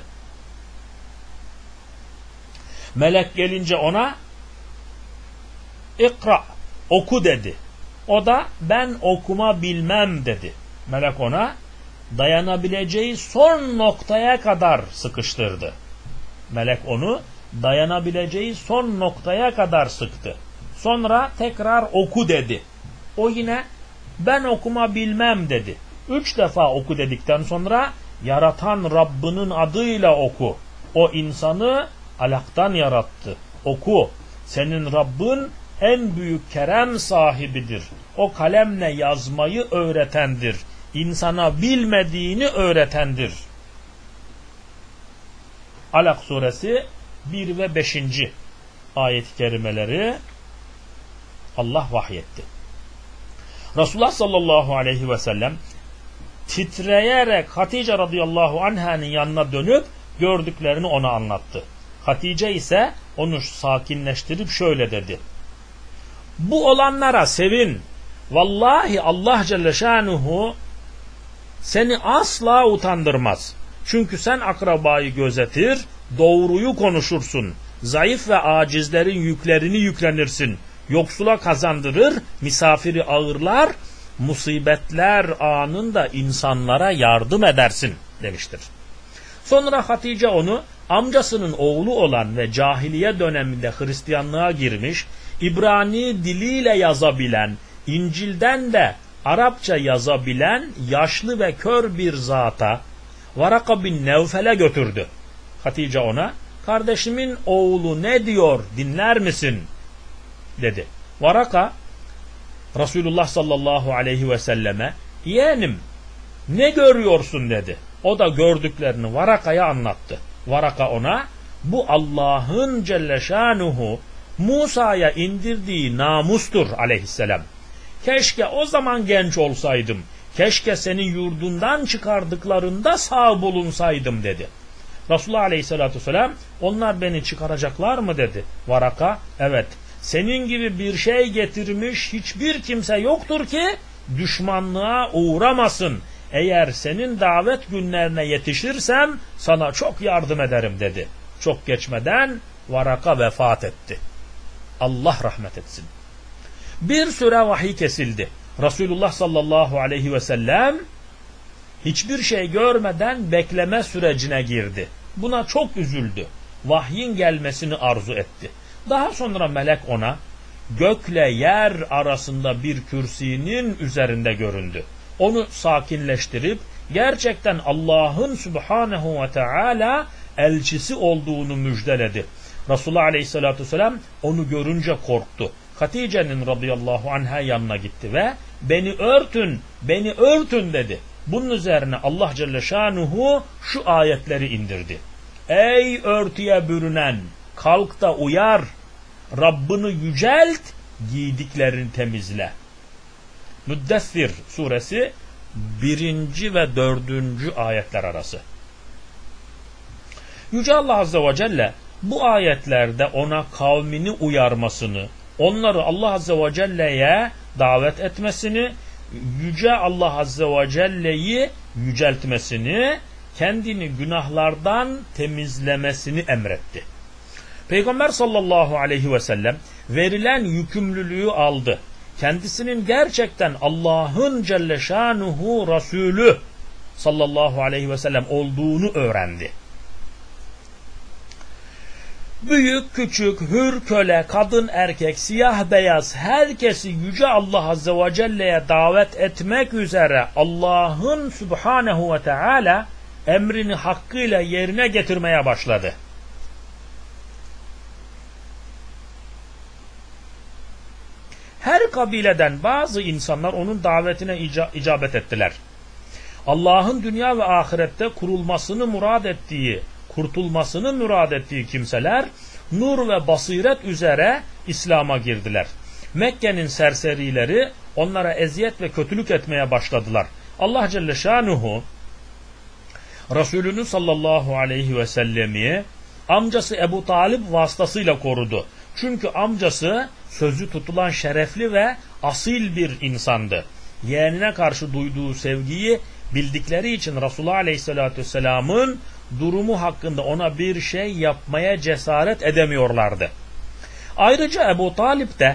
Melek gelince ona İkra, oku dedi. O da ben okuma bilmem dedi. Melek ona dayanabileceği son noktaya kadar sıkıştırdı. Melek onu dayanabileceği son noktaya kadar sıktı. Sonra tekrar oku dedi. O yine ben okuma bilmem dedi. Üç defa oku dedikten sonra yaratan Rabbinin adıyla oku. O insanı alaktan yarattı. Oku. Senin Rabbin en büyük kerem sahibidir. O kalemle yazmayı öğretendir. İnsana bilmediğini öğretendir. Alak suresi bir ve beşinci ayet-i kerimeleri Allah vahyetti. Resulullah sallallahu aleyhi ve sellem titreyerek Hatice radıyallahu anh'ın yanına dönüp gördüklerini ona anlattı. Hatice ise onu sakinleştirip şöyle dedi. Bu olanlara sevin. Vallahi Allah Celle Şanuhu seni asla utandırmaz. Çünkü sen akrabayı gözetir, doğruyu konuşursun. Zayıf ve acizlerin yüklerini yüklenirsin. Yoksula kazandırır, misafiri ağırlar, musibetler anında insanlara yardım edersin demiştir. Sonra Hatice onu amcasının oğlu olan ve cahiliye döneminde Hristiyanlığa girmiş, İbrani diliyle yazabilen, İncil'den de Arapça yazabilen yaşlı ve kör bir zata Varaka bin Nevfel'e götürdü. Hatice ona kardeşimin oğlu ne diyor dinler misin dedi. Varaka Resulullah sallallahu aleyhi ve selleme yeğenim ne görüyorsun dedi. O da gördüklerini Varaka'ya anlattı. Varaka ona bu Allah'ın Celle Şanuhu Musa'ya indirdiği namustur aleyhisselam. Keşke o zaman genç olsaydım. Keşke senin yurdundan çıkardıklarında sağ bulunsaydım dedi. Resulullah aleyhissalatü vesselam onlar beni çıkaracaklar mı dedi. Varaka evet senin gibi bir şey getirmiş hiçbir kimse yoktur ki düşmanlığa uğramasın. Eğer senin davet günlerine yetişirsem sana çok yardım ederim dedi. Çok geçmeden Varaka vefat etti. Allah rahmet etsin. Bir süre vahiy kesildi. Resulullah sallallahu aleyhi ve sellem hiçbir şey görmeden bekleme sürecine girdi. Buna çok üzüldü. Vahyin gelmesini arzu etti. Daha sonra melek ona gökle yer arasında bir kürsinin üzerinde göründü. Onu sakinleştirip gerçekten Allah'ın Subhanahu ve Teala elçisi olduğunu müjdeledi. Resulullah Aleyhisselatü Vesselam onu görünce korktu. Hatice'nin radıyallahu anha yanına gitti ve beni örtün, beni örtün dedi. Bunun üzerine Allah Celle Şanuhu şu ayetleri indirdi. Ey örtüye bürünen, kalk da uyar, Rabbini yücelt, giydiklerini temizle. Müddessir suresi birinci ve dördüncü ayetler arası. Yüce Allah Azze ve Celle bu ayetlerde ona kavmini uyarmasını, onları Allah Azze ve Celle'ye davet etmesini, Yüce Allah Azze ve Celle'yi yüceltmesini, kendini günahlardan temizlemesini emretti. Peygamber sallallahu aleyhi ve sellem verilen yükümlülüğü aldı. Kendisinin gerçekten Allah'ın Celle Şanuhu Resulü sallallahu aleyhi ve sellem olduğunu öğrendi. Büyük, küçük, hür, köle, kadın, erkek, siyah, beyaz herkesi Yüce Allah Azze ve Celle'ye davet etmek üzere Allah'ın Subhanehu ve Teala emrini hakkıyla yerine getirmeye başladı. Her kabileden bazı insanlar onun davetine icabet ettiler. Allah'ın dünya ve ahirette kurulmasını murad ettiği, kurtulmasını murad ettiği kimseler nur ve basiret üzere İslam'a girdiler. Mekke'nin serserileri onlara eziyet ve kötülük etmeye başladılar. Allah Celle Şanuhu Resulünü sallallahu aleyhi ve sellemi amcası Ebu Talib vasıtasıyla korudu. Çünkü amcası sözü tutulan şerefli ve asil bir insandı. Yeğenine karşı duyduğu sevgiyi bildikleri için Resulullah aleyhissalatü vesselamın durumu hakkında ona bir şey yapmaya cesaret edemiyorlardı. Ayrıca Ebu Talib de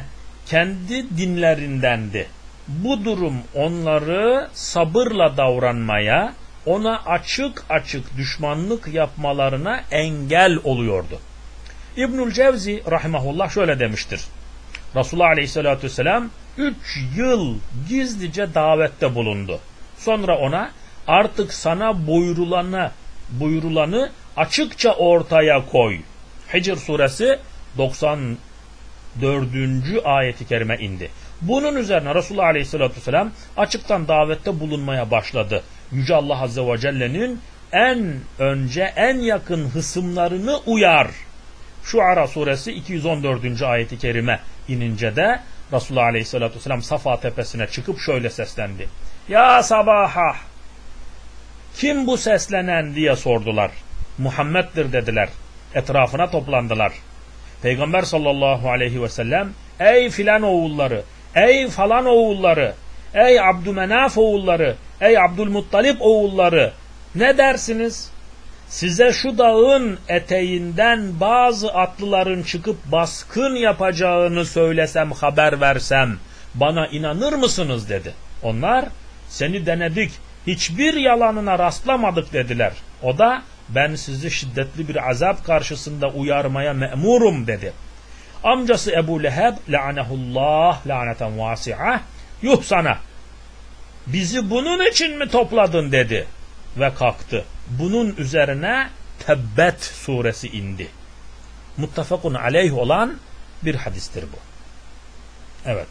kendi dinlerindendi. Bu durum onları sabırla davranmaya, ona açık açık düşmanlık yapmalarına engel oluyordu. İbnül Cevzi rahimahullah şöyle demiştir. Resulullah aleyhissalatü vesselam üç yıl gizlice davette bulundu. Sonra ona artık sana buyurulanı, buyurulanı açıkça ortaya koy. Hicr suresi doksan dördüncü ayeti kerime indi. Bunun üzerine Resulullah aleyhissalatü vesselam açıktan davette bulunmaya başladı. Yüce Allah azze ve celle'nin en önce en yakın hısımlarını uyar. Şuara suresi iki yüz on dördüncü ayeti kerime inince de Resulullah aleyhissalatü vesselam Safa tepesine çıkıp şöyle seslendi. Ya sabaha, kim bu seslenen diye sordular. Muhammed'dir dediler. Etrafına toplandılar. Peygamber sallallahu aleyhi ve sellem ey filan oğulları, ey falan oğulları, ey Abdümenaf oğulları, ey Abdülmuttalip oğulları, ne dersiniz? Size şu dağın eteğinden bazı atlıların çıkıp baskın yapacağını söylesem, haber versem bana inanır mısınız dedi. Onlar seni denedik, hiçbir yalanına rastlamadık dediler. O da ben sizi şiddetli bir azap karşısında uyarmaya me'murum dedi. Amcası Ebu Leheb la'anehullah la'neten vasi'ah, yuh sana, bizi bunun için mi topladın dedi ve kalktı. Bunun üzerine Tebbet suresi indi. Muttefakun aleyh olan bir hadistir bu. Evet.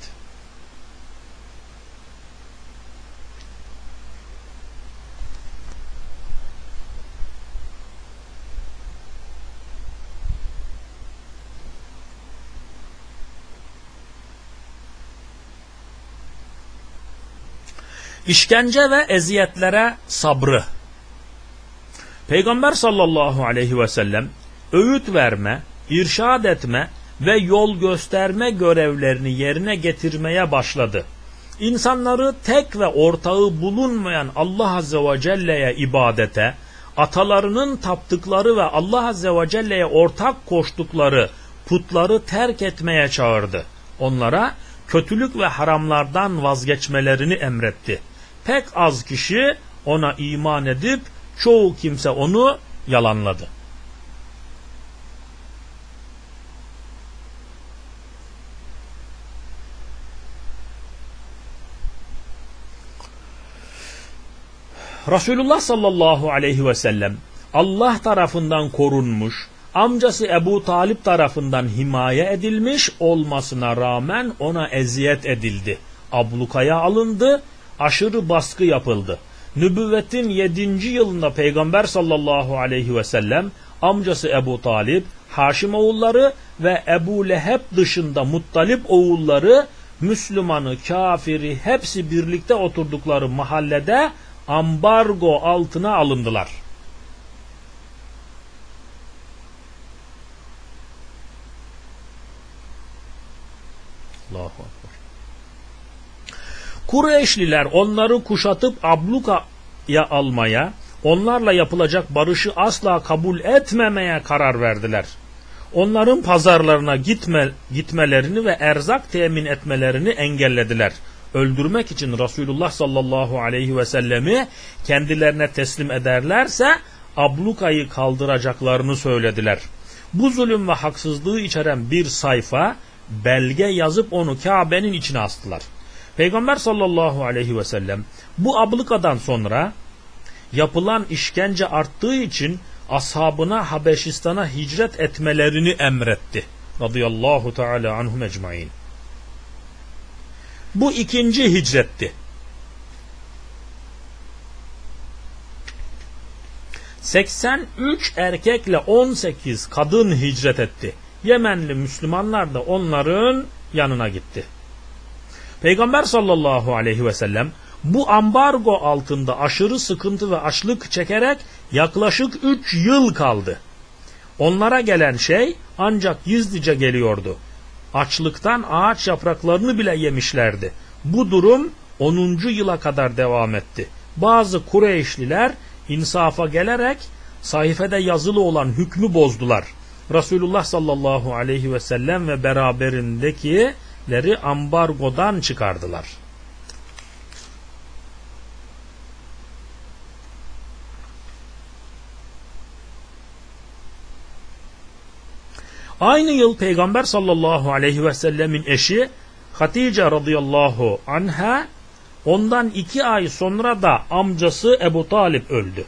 İşkence ve eziyetlere sabrı. Peygamber sallallahu aleyhi ve sellem öğüt verme, irşad etme ve yol gösterme görevlerini yerine getirmeye başladı. İnsanları tek ve ortağı bulunmayan Allah azze ve celle'ye ibadete, atalarının taptıkları ve Allah azze ve celle'ye ortak koştukları putları terk etmeye çağırdı. Onlara kötülük ve haramlardan vazgeçmelerini emretti. Pek az kişi ona iman edip çoğu kimse onu yalanladı. Resulullah sallallahu aleyhi ve sellem Allah tarafından korunmuş, amcası Ebu Talip tarafından himaye edilmiş olmasına rağmen ona eziyet edildi. Ablukaya alındı, aşırı baskı yapıldı. Nübüvvetin yedinci yılında Peygamber sallallahu aleyhi ve sellem amcası Ebu Talip, Haşim oğulları ve Ebu Leheb dışında Muttalip oğulları Müslümanı, kafiri hepsi birlikte oturdukları mahallede ambargo altına alındılar. Allahu Ekber. Kureyşliler onları kuşatıp ablukaya almaya, onlarla yapılacak barışı asla kabul etmemeye karar verdiler. Onların pazarlarına gitme, gitmelerini ve erzak temin etmelerini engellediler. Öldürmek için Resulullah sallallahu aleyhi ve sellemi kendilerine teslim ederlerse ablukayı kaldıracaklarını söylediler. Bu zulüm ve haksızlığı içeren bir sayfa belge yazıp onu Kabe'nin içine astılar. Peygamber sallallahu aleyhi ve sellem bu ablukadan sonra yapılan işkence arttığı için ashabına Habeşistan'a hicret etmelerini emretti. Radıyallahu teala anhum ecmaîn. Bu ikinci hicretti. seksen üç erkekle on sekiz kadın hicret etti. Yemenli Müslümanlar da onların yanına gitti. Peygamber sallallahu aleyhi ve sellem bu ambargo altında aşırı sıkıntı ve açlık çekerek yaklaşık üç yıl kaldı. Onlara gelen şey ancak gizlice geliyordu. Açlıktan ağaç yapraklarını bile yemişlerdi. Bu durum onuncu yıla kadar devam etti. Bazı Kureyşliler insafa gelerek sayfede yazılı olan hükmü bozdular. Resulullah sallallahu aleyhi ve sellem ve beraberindeki ettikleri ambargodan çıkardılar. Aynı yıl Peygamber sallallahu aleyhi ve sellemin eşi Hatice radıyallahu anha, ondan iki ay sonra da amcası Ebu Talip öldü.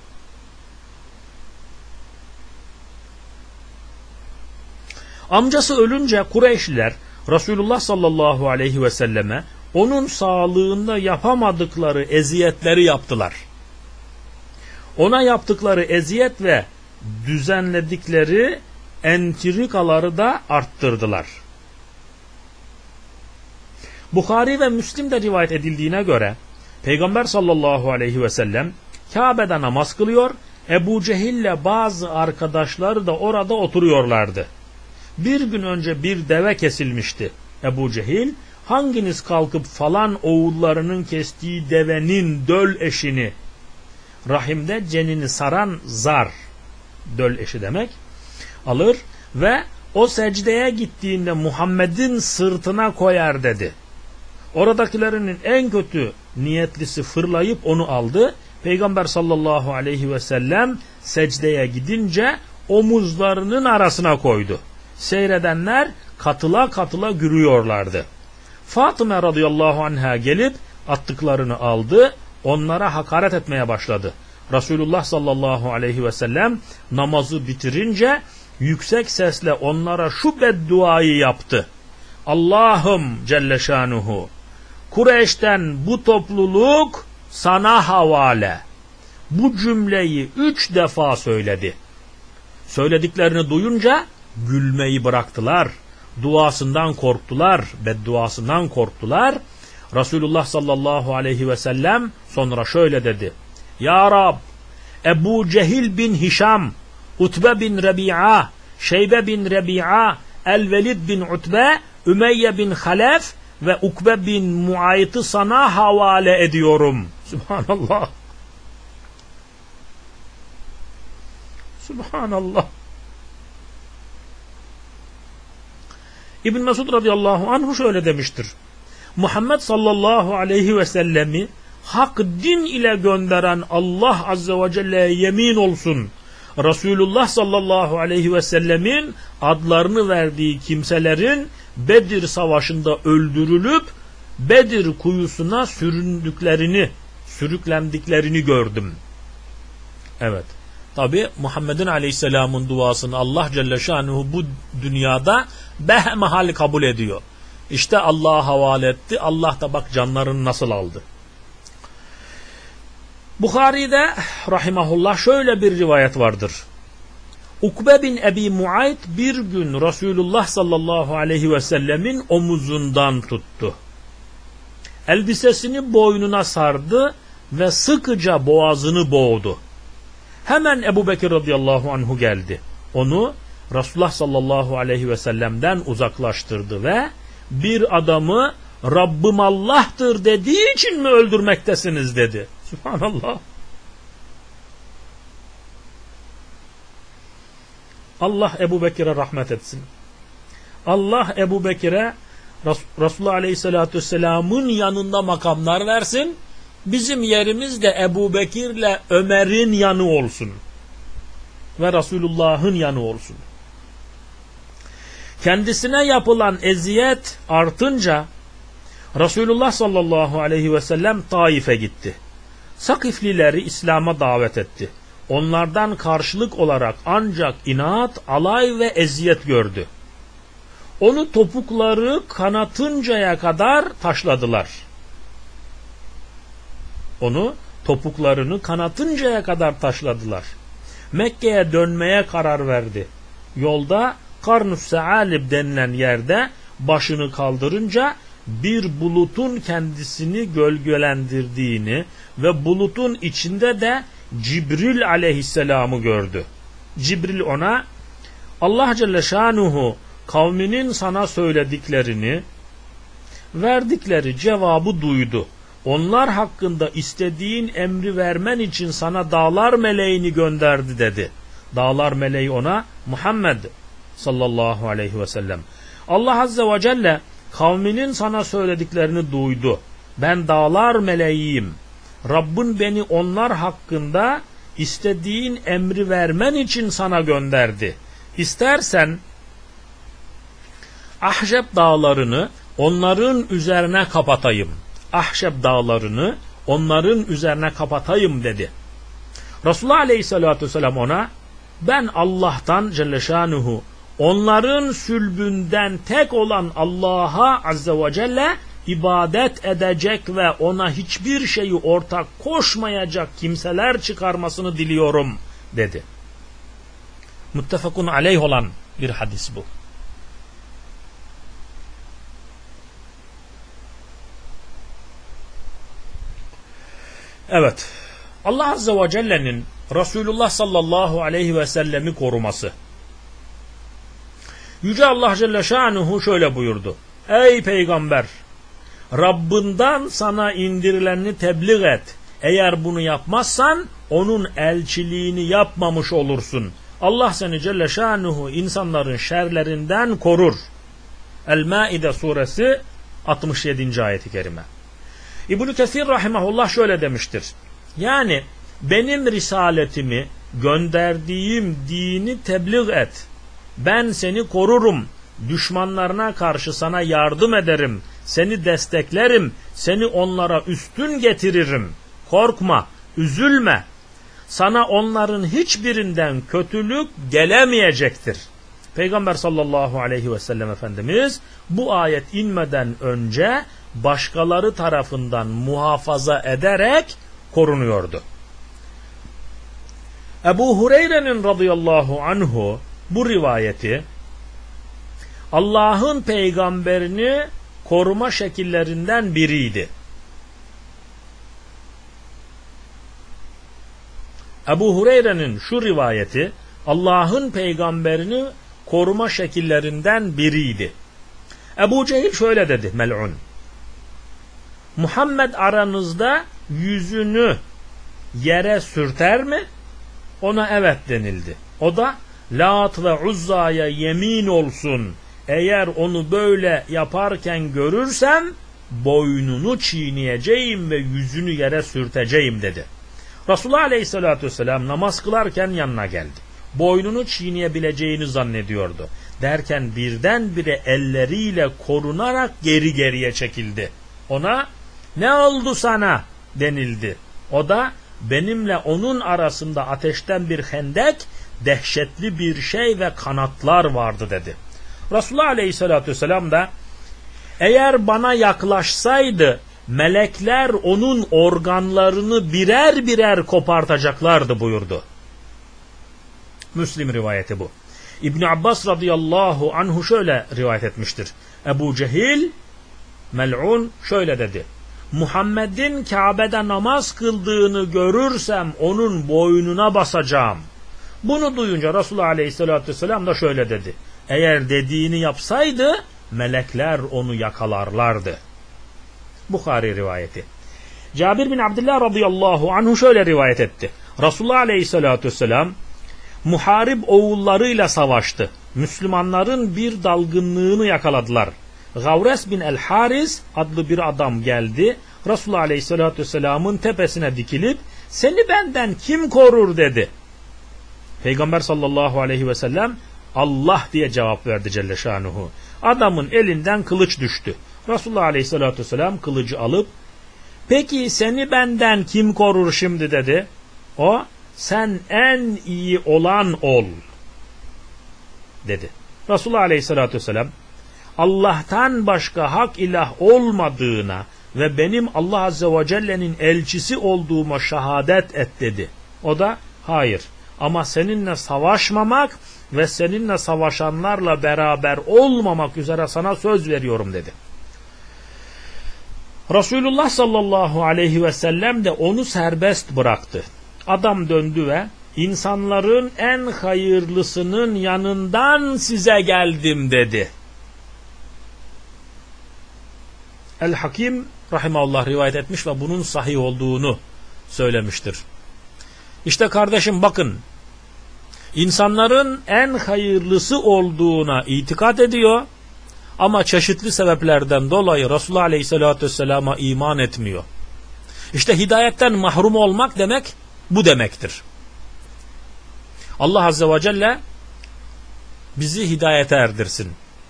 Amcası ölünce Kureyşliler Resulullah sallallahu aleyhi ve selleme onun sağlığında yapamadıkları eziyetleri yaptılar. Ona yaptıkları eziyet ve düzenledikleri entrikaları da arttırdılar. Bukhari ve Müslim'de rivayet edildiğine göre Peygamber sallallahu aleyhi ve sellem Kabe'de namaz kılıyor, Ebu Cehil'le bazı arkadaşları da orada oturuyorlardı. Bir gün önce bir deve kesilmişti. Ebu Cehil, hanginiz kalkıp falan oğullarının kestiği devenin döl eşini, rahimde cenini saran zar, döl eşi demek, alır ve o secdeye gittiğinde Muhammed'in sırtına koyar dedi. Oradakilerinin en kötü niyetlisi fırlayıp onu aldı. Peygamber sallallahu aleyhi ve sellem secdeye gidince omuzlarının arasına koydu. Seyredenler katıla katıla gülüyorlardı. Fatıma radıyallahu anha gelip attıklarını aldı, onlara hakaret etmeye başladı. Resulullah sallallahu aleyhi ve sellem namazı bitirince yüksek sesle onlara şu bedduayı yaptı. Allah'ım Celle Şanuhu, Kureyş'ten bu topluluk sana havale. Bu cümleyi üç defa söyledi. Söylediklerini duyunca gülmeyi bıraktılar. Duasından korktular, bedduasından korktular. Resulullah sallallahu aleyhi ve sellem sonra şöyle dedi. Ya Rab, Ebu Cehil bin Hişam, Utbe bin Rebi'a, Şeybe bin Rebi'a, El-Velid bin Utbe, Ümeyye bin Halef ve Ukbe bin Muayt'ı sana havale ediyorum. Subhanallah. Subhanallah. İbn Mesud radıyallahu anh şöyle demiştir. Muhammed sallallahu aleyhi ve sellemi hak din ile gönderen Allah azze ve celle'ye yemin olsun. Resulullah sallallahu aleyhi ve sellemin adlarını verdiği kimselerin Bedir savaşında öldürülüp Bedir kuyusuna süründüklerini, sürüklendiklerini gördüm. Evet. Tabi Muhammed'in aleyhisselamın duasını Allah Celle Şanuhu bu dünyada behemahal kabul ediyor. İşte Allah'a havale etti. Allah da bak canlarını nasıl aldı. Bukhari'de rahimahullah şöyle bir rivayet vardır. Ukbe bin Ebi Muayt bir gün Resulullah sallallahu aleyhi ve sellemin omuzundan tuttu. Elbisesini boynuna sardı ve sıkıca boğazını boğdu. Hemen Ebu Bekir radıyallahu anhu geldi. Onu Resulullah sallallahu aleyhi ve sellem'den uzaklaştırdı ve bir adamı Rabbim Allah'tır dediği için mi öldürmektesiniz dedi. Subhanallah. Allah Ebu Bekir'e rahmet etsin. Allah Ebu Bekir'e Resulullah aleyhissalatü vesselamın yanında makamlar versin. Bizim yerimiz de Ebu Bekir'le Ömer'in yanı olsun. Ve Resulullah'ın yanı olsun. Kendisine yapılan eziyet artınca Resulullah sallallahu aleyhi ve sellem Taif'e gitti. Sakiflileri İslam'a davet etti. Onlardan karşılık olarak ancak inat, alay ve eziyet gördü. Onu topukları kanatıncaya kadar taşladılar. Onu topuklarını kanatıncaya kadar taşladılar. Mekke'ye dönmeye karar verdi. Yolda Karnus Saalib denilen yerde başını kaldırınca bir bulutun kendisini gölgelendirdiğini ve bulutun içinde de Cibril aleyhisselamı gördü. Cibril ona Allah Celle Şanuhu kavminin sana söylediklerini, verdikleri cevabı duydu. Onlar hakkında istediğin emri vermen için sana dağlar meleğini gönderdi dedi. Dağlar meleği ona Muhammed sallallahu aleyhi ve sellem. Allah azze ve celle kavminin sana söylediklerini duydu. Ben dağlar meleğiyim. Rabbin beni onlar hakkında istediğin emri vermen için sana gönderdi. İstersen Ahşeb dağlarını onların üzerine kapatayım. Ahşeb dağlarını onların üzerine kapatayım dedi. Resulullah Aleyhisselatü Vesselam ona, ben Allah'tan Celle Şanuhu onların sülbünden tek olan Allah'a Azze ve Celle ibadet edecek ve ona hiçbir şeyi ortak koşmayacak kimseler çıkarmasını diliyorum dedi. Muttefakun aleyh olan bir hadis bu. Evet, Allah Azze ve Celle'nin Resulullah sallallahu aleyhi ve sellemi koruması. Yüce Allah Celle Şanuhu şöyle buyurdu. Ey peygamber! Rabbinden sana indirilenini tebliğ et. Eğer bunu yapmazsan onun elçiliğini yapmamış olursun. Allah seni Celle Şanuhu insanların şerlerinden korur. El-Maide suresi altmış yedinci ayeti kerime. İbn-i Kesir rahimahullah şöyle demiştir. Yani benim risaletimi, gönderdiğim dini tebliğ et. Ben seni korurum. Düşmanlarına karşı sana yardım ederim. Seni desteklerim. Seni onlara üstün getiririm. Korkma, üzülme. Sana onların hiçbirinden kötülük gelemeyecektir. Peygamber sallallahu aleyhi ve sellem Efendimiz bu ayet inmeden önce başkaları tarafından muhafaza ederek korunuyordu. Ebu Hureyre'nin radıyallahu anhu bu rivayeti Allah'ın peygamberini koruma şekillerinden biriydi. Ebu Hureyre'nin şu rivayeti Allah'ın peygamberini koruma şekillerinden biriydi. Ebu Cehil şöyle dedi mel'un. Muhammed aranızda yüzünü yere sürter mi? Ona evet denildi. O da Lat ve Uzza'ya yemin olsun. Eğer onu böyle yaparken görürsem boynunu çiğneyeceğim ve yüzünü yere sürteceğim dedi. Resulullah Aleyhisselatü Vesselam namaz kılarken yanına geldi. Boynunu çiğneyebileceğini zannediyordu. Derken birdenbire elleriyle korunarak geri geriye çekildi. Ona ne oldu sana denildi. O da benimle onun arasında ateşten bir hendek, dehşetli bir şey ve kanatlar vardı dedi. Resulullah Aleyhisselatü Vesselam da eğer bana yaklaşsaydı melekler onun organlarını birer birer kopartacaklardı buyurdu. Müslim rivayeti bu. İbn Abbas radıyallahu anhu şöyle rivayet etmiştir. Ebu Cehil mel'un şöyle dedi. Muhammed'in Kabe'de namaz kıldığını görürsem onun boynuna basacağım. Bunu duyunca Resulullah Aleyhisselatü Vesselam da şöyle dedi. Eğer dediğini yapsaydı melekler onu yakalarlardı. Bukhari rivayeti. Cabir bin Abdullah radıyallahu anhu şöyle rivayet etti. Resulullah Aleyhisselatü Vesselam muharip oğullarıyla savaştı. Müslümanların bir dalgınlığını yakaladılar. Gavres bin el-Haris adlı bir adam geldi. Resulullah Aleyhisselatü Vesselam'ın tepesine dikilip seni benden kim korur dedi. Peygamber sallallahu aleyhi ve sellem Allah diye cevap verdi Celle Şanuhu. Adamın elinden kılıç düştü. Resulullah Aleyhisselatü Vesselam kılıcı alıp peki seni benden kim korur şimdi dedi. O sen en iyi olan ol dedi. Resulullah Aleyhisselatü Vesselam Allah'tan başka hak ilah olmadığına ve benim Allah Azze ve Celle'nin elçisi olduğuma şehadet et dedi. O da hayır ama seninle savaşmamak ve seninle savaşanlarla beraber olmamak üzere sana söz veriyorum dedi. Resulullah sallallahu aleyhi ve sellem de onu serbest bıraktı. Adam döndü ve insanların en hayırlısının yanından size geldim dedi. El-Hakim rahimahullah rivayet etmiş ve bunun sahih olduğunu söylemiştir. İşte kardeşim bakın, insanların en hayırlısı olduğuna itikat ediyor Ama çeşitli sebeplerden dolayı Resulullah Aleyhisselatü Vesselam'a iman etmiyor. İşte hidayetten mahrum olmak demek bu demektir. Allah Azze ve Celle bizi hidayete erdirsin.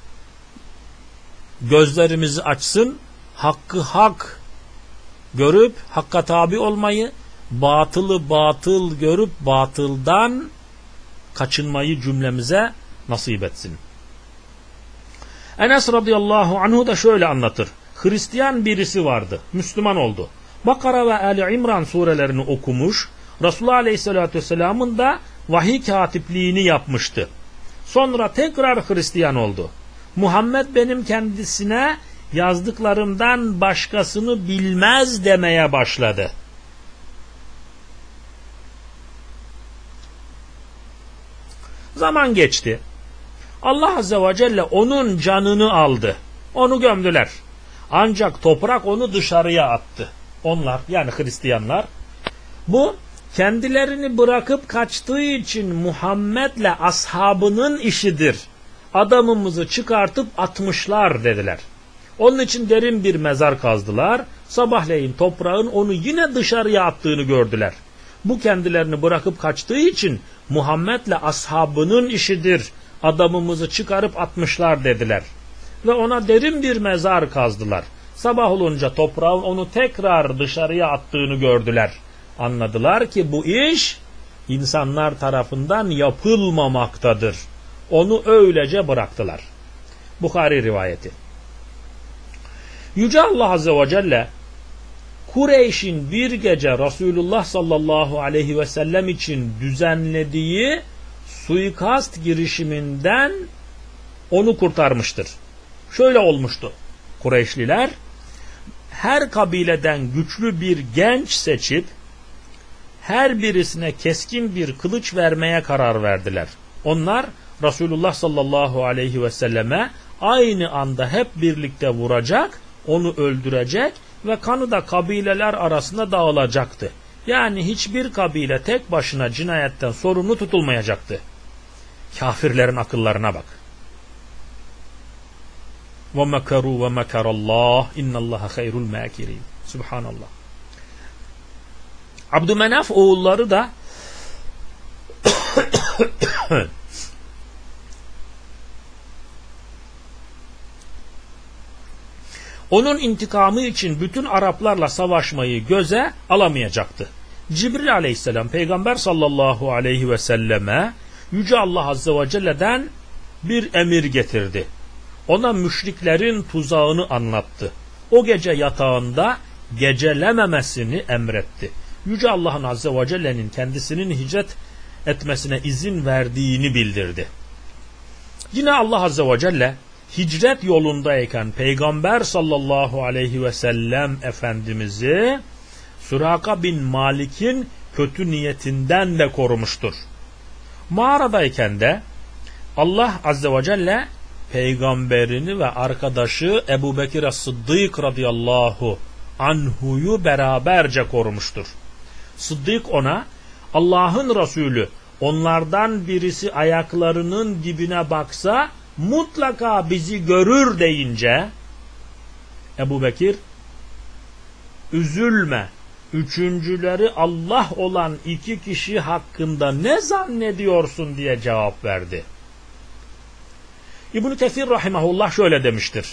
Gözlerimizi açsın, hakkı hak görüp hakka tabi olmayı, batılı batıl görüp batıldan kaçınmayı cümlemize nasip etsin. Enes radıyallahu anhu da şöyle anlatır. Hristiyan birisi vardı, Müslüman oldu. Bakara ve Ali İmran surelerini okumuş, Resulullah Aleyhisselatü Vesselam'ın da vahiy katipliğini yapmıştı. Sonra tekrar Hristiyan oldu. Muhammed benim kendisine yazdıklarımdan başkasını bilmez demeye başladı. Zaman geçti. Allah Azze ve Celle onun canını aldı. Onu gömdüler. Ancak toprak onu dışarıya attı. Onlar, yani Hristiyanlar, bu kendilerini bırakıp kaçtığı için Muhammed'le ashabının işidir. Adamımızı çıkartıp atmışlar dediler. Onun için derin bir mezar kazdılar. Sabahleyin toprağın onu yine dışarıya attığını gördüler. Bu kendilerini bırakıp kaçtığı için Muhammed'le ashabının işidir. Adamımızı çıkarıp atmışlar dediler. Ve ona derin bir mezar kazdılar. Sabah olunca toprağın onu tekrar dışarıya attığını gördüler. Anladılar ki bu iş insanlar tarafından yapılmamaktadır. Onu öylece bıraktılar. Bukhari rivayeti. Yüce Allah Azze ve Celle Kureyş'in bir gece Resulullah sallallahu aleyhi ve sellem için düzenlediği suikast girişiminden onu kurtarmıştır. Şöyle olmuştu. Kureyşliler her kabileden güçlü bir genç seçip her birisine keskin bir kılıç vermeye karar verdiler. Onlar Resulullah sallallahu aleyhi ve selleme aynı anda hep birlikte vuracak, onu öldürecek ve kanı da kabileler arasında dağılacaktı. Yani hiçbir kabile tek başına cinayetten sorumlu tutulmayacaktı. Kafirlerin akıllarına bak. وَمَكَرُوا وَمَكَرَ اللّٰهِ اِنَّ اللّٰهَ خَيْرُ الْمَاكِرِينَ. Subhanallah. Abdümenaf oğulları da onun intikamı için bütün Araplarla savaşmayı göze alamayacaktı. Cibril aleyhisselam Peygamber sallallahu aleyhi ve selleme Yüce Allah Azze ve Celle'den bir emir getirdi. Ona müşriklerin tuzağını anlattı. O gece yatağında gecelememesini emretti. Yüce Allah'ın Azze ve Celle'nin kendisinin hicret etmesine izin verdiğini bildirdi. Yine Allah Azze ve Celle hicret yolundayken Peygamber sallallahu aleyhi ve sellem Efendimiz'i Süraka bin Malik'in kötü niyetinden de korumuştur. Mağaradayken de Allah Azze ve Celle Peygamberini ve arkadaşı Ebu Bekir Sıddık radıyallahu anhu'yu beraberce korumuştur. Sıddık ona Allah'ın Resulü onlardan birisi ayaklarının dibine baksa mutlaka bizi görür deyince Ebu Bekir üzülme, üçüncüleri Allah olan iki kişi hakkında ne zannediyorsun diye cevap verdi. İbn-i Kesir rahimahullah şöyle demiştir.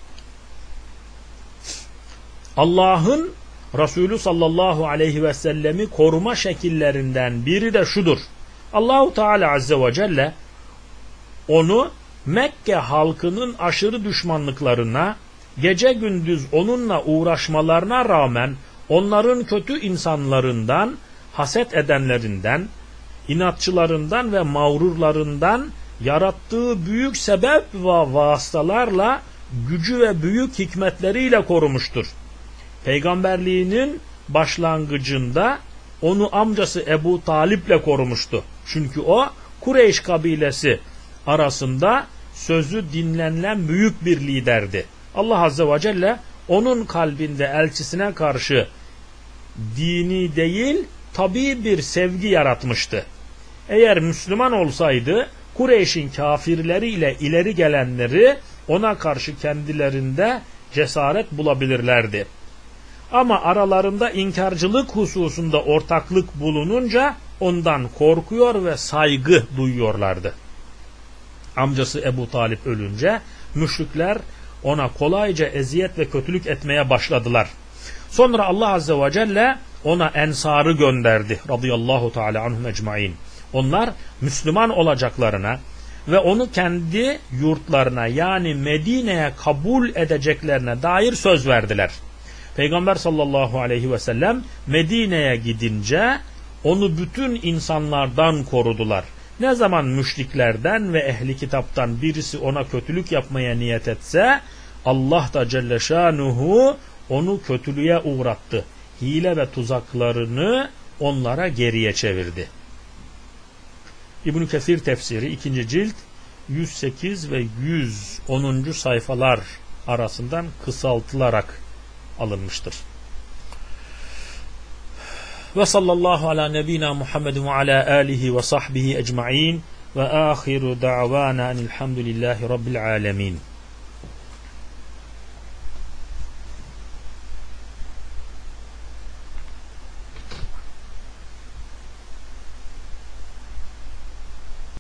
Allah'ın Resulü sallallahu aleyhi ve sellemi koruma şekillerinden biri de şudur. Allahu Teala Azze ve Celle onu Mekke halkının aşırı düşmanlıklarına, gece gündüz onunla uğraşmalarına rağmen onların kötü insanlarından, haset edenlerinden, inatçılarından ve mağrurlarından yarattığı büyük sebep ve vasıtalarla gücü ve büyük hikmetleriyle korumuştur. Peygamberliğinin başlangıcında onu amcası Ebu Talip'le korumuştu. Çünkü o Kureyş kabilesi arasında sözü dinlenilen büyük bir liderdi. Allah Azze ve Celle onun kalbinde elçisine karşı dini değil tabii bir sevgi yaratmıştı. Eğer Müslüman olsaydı Kureyş'in kafirleriyle ileri gelenleri ona karşı kendilerinde cesaret bulabilirlerdi. Ama aralarında inkarcılık hususunda ortaklık bulununca ondan korkuyor ve saygı duyuyorlardı. Amcası Ebu Talip ölünce müşrikler ona kolayca eziyet ve kötülük etmeye başladılar. Sonra Allah Azze ve Celle ona ensarı gönderdi radıyallahu teala anhum ecmaîn. Onlar Müslüman olacaklarına ve onu kendi yurtlarına yani Medine'ye kabul edeceklerine dair söz verdiler. Peygamber sallallahu aleyhi ve sellem Medine'ye gidince onu bütün insanlardan korudular. Ne zaman müşriklerden ve ehli kitaptan birisi ona kötülük yapmaya niyet etse Allah da Celle Şanuhu onu kötülüğe uğrattı. Hile ve tuzaklarını onlara geriye çevirdi. İbn-i Kesir tefsiri ikinci cilt yüz sekiz ve yüz onuncu sayfalar arasından kısaltılarak alınmıştır. Ve sallallahu ala nebina Muhammedin ve ala alihi ve sahbihi ecma'in ve ahiru da'vana enilhamdülillahi rabbil alemin.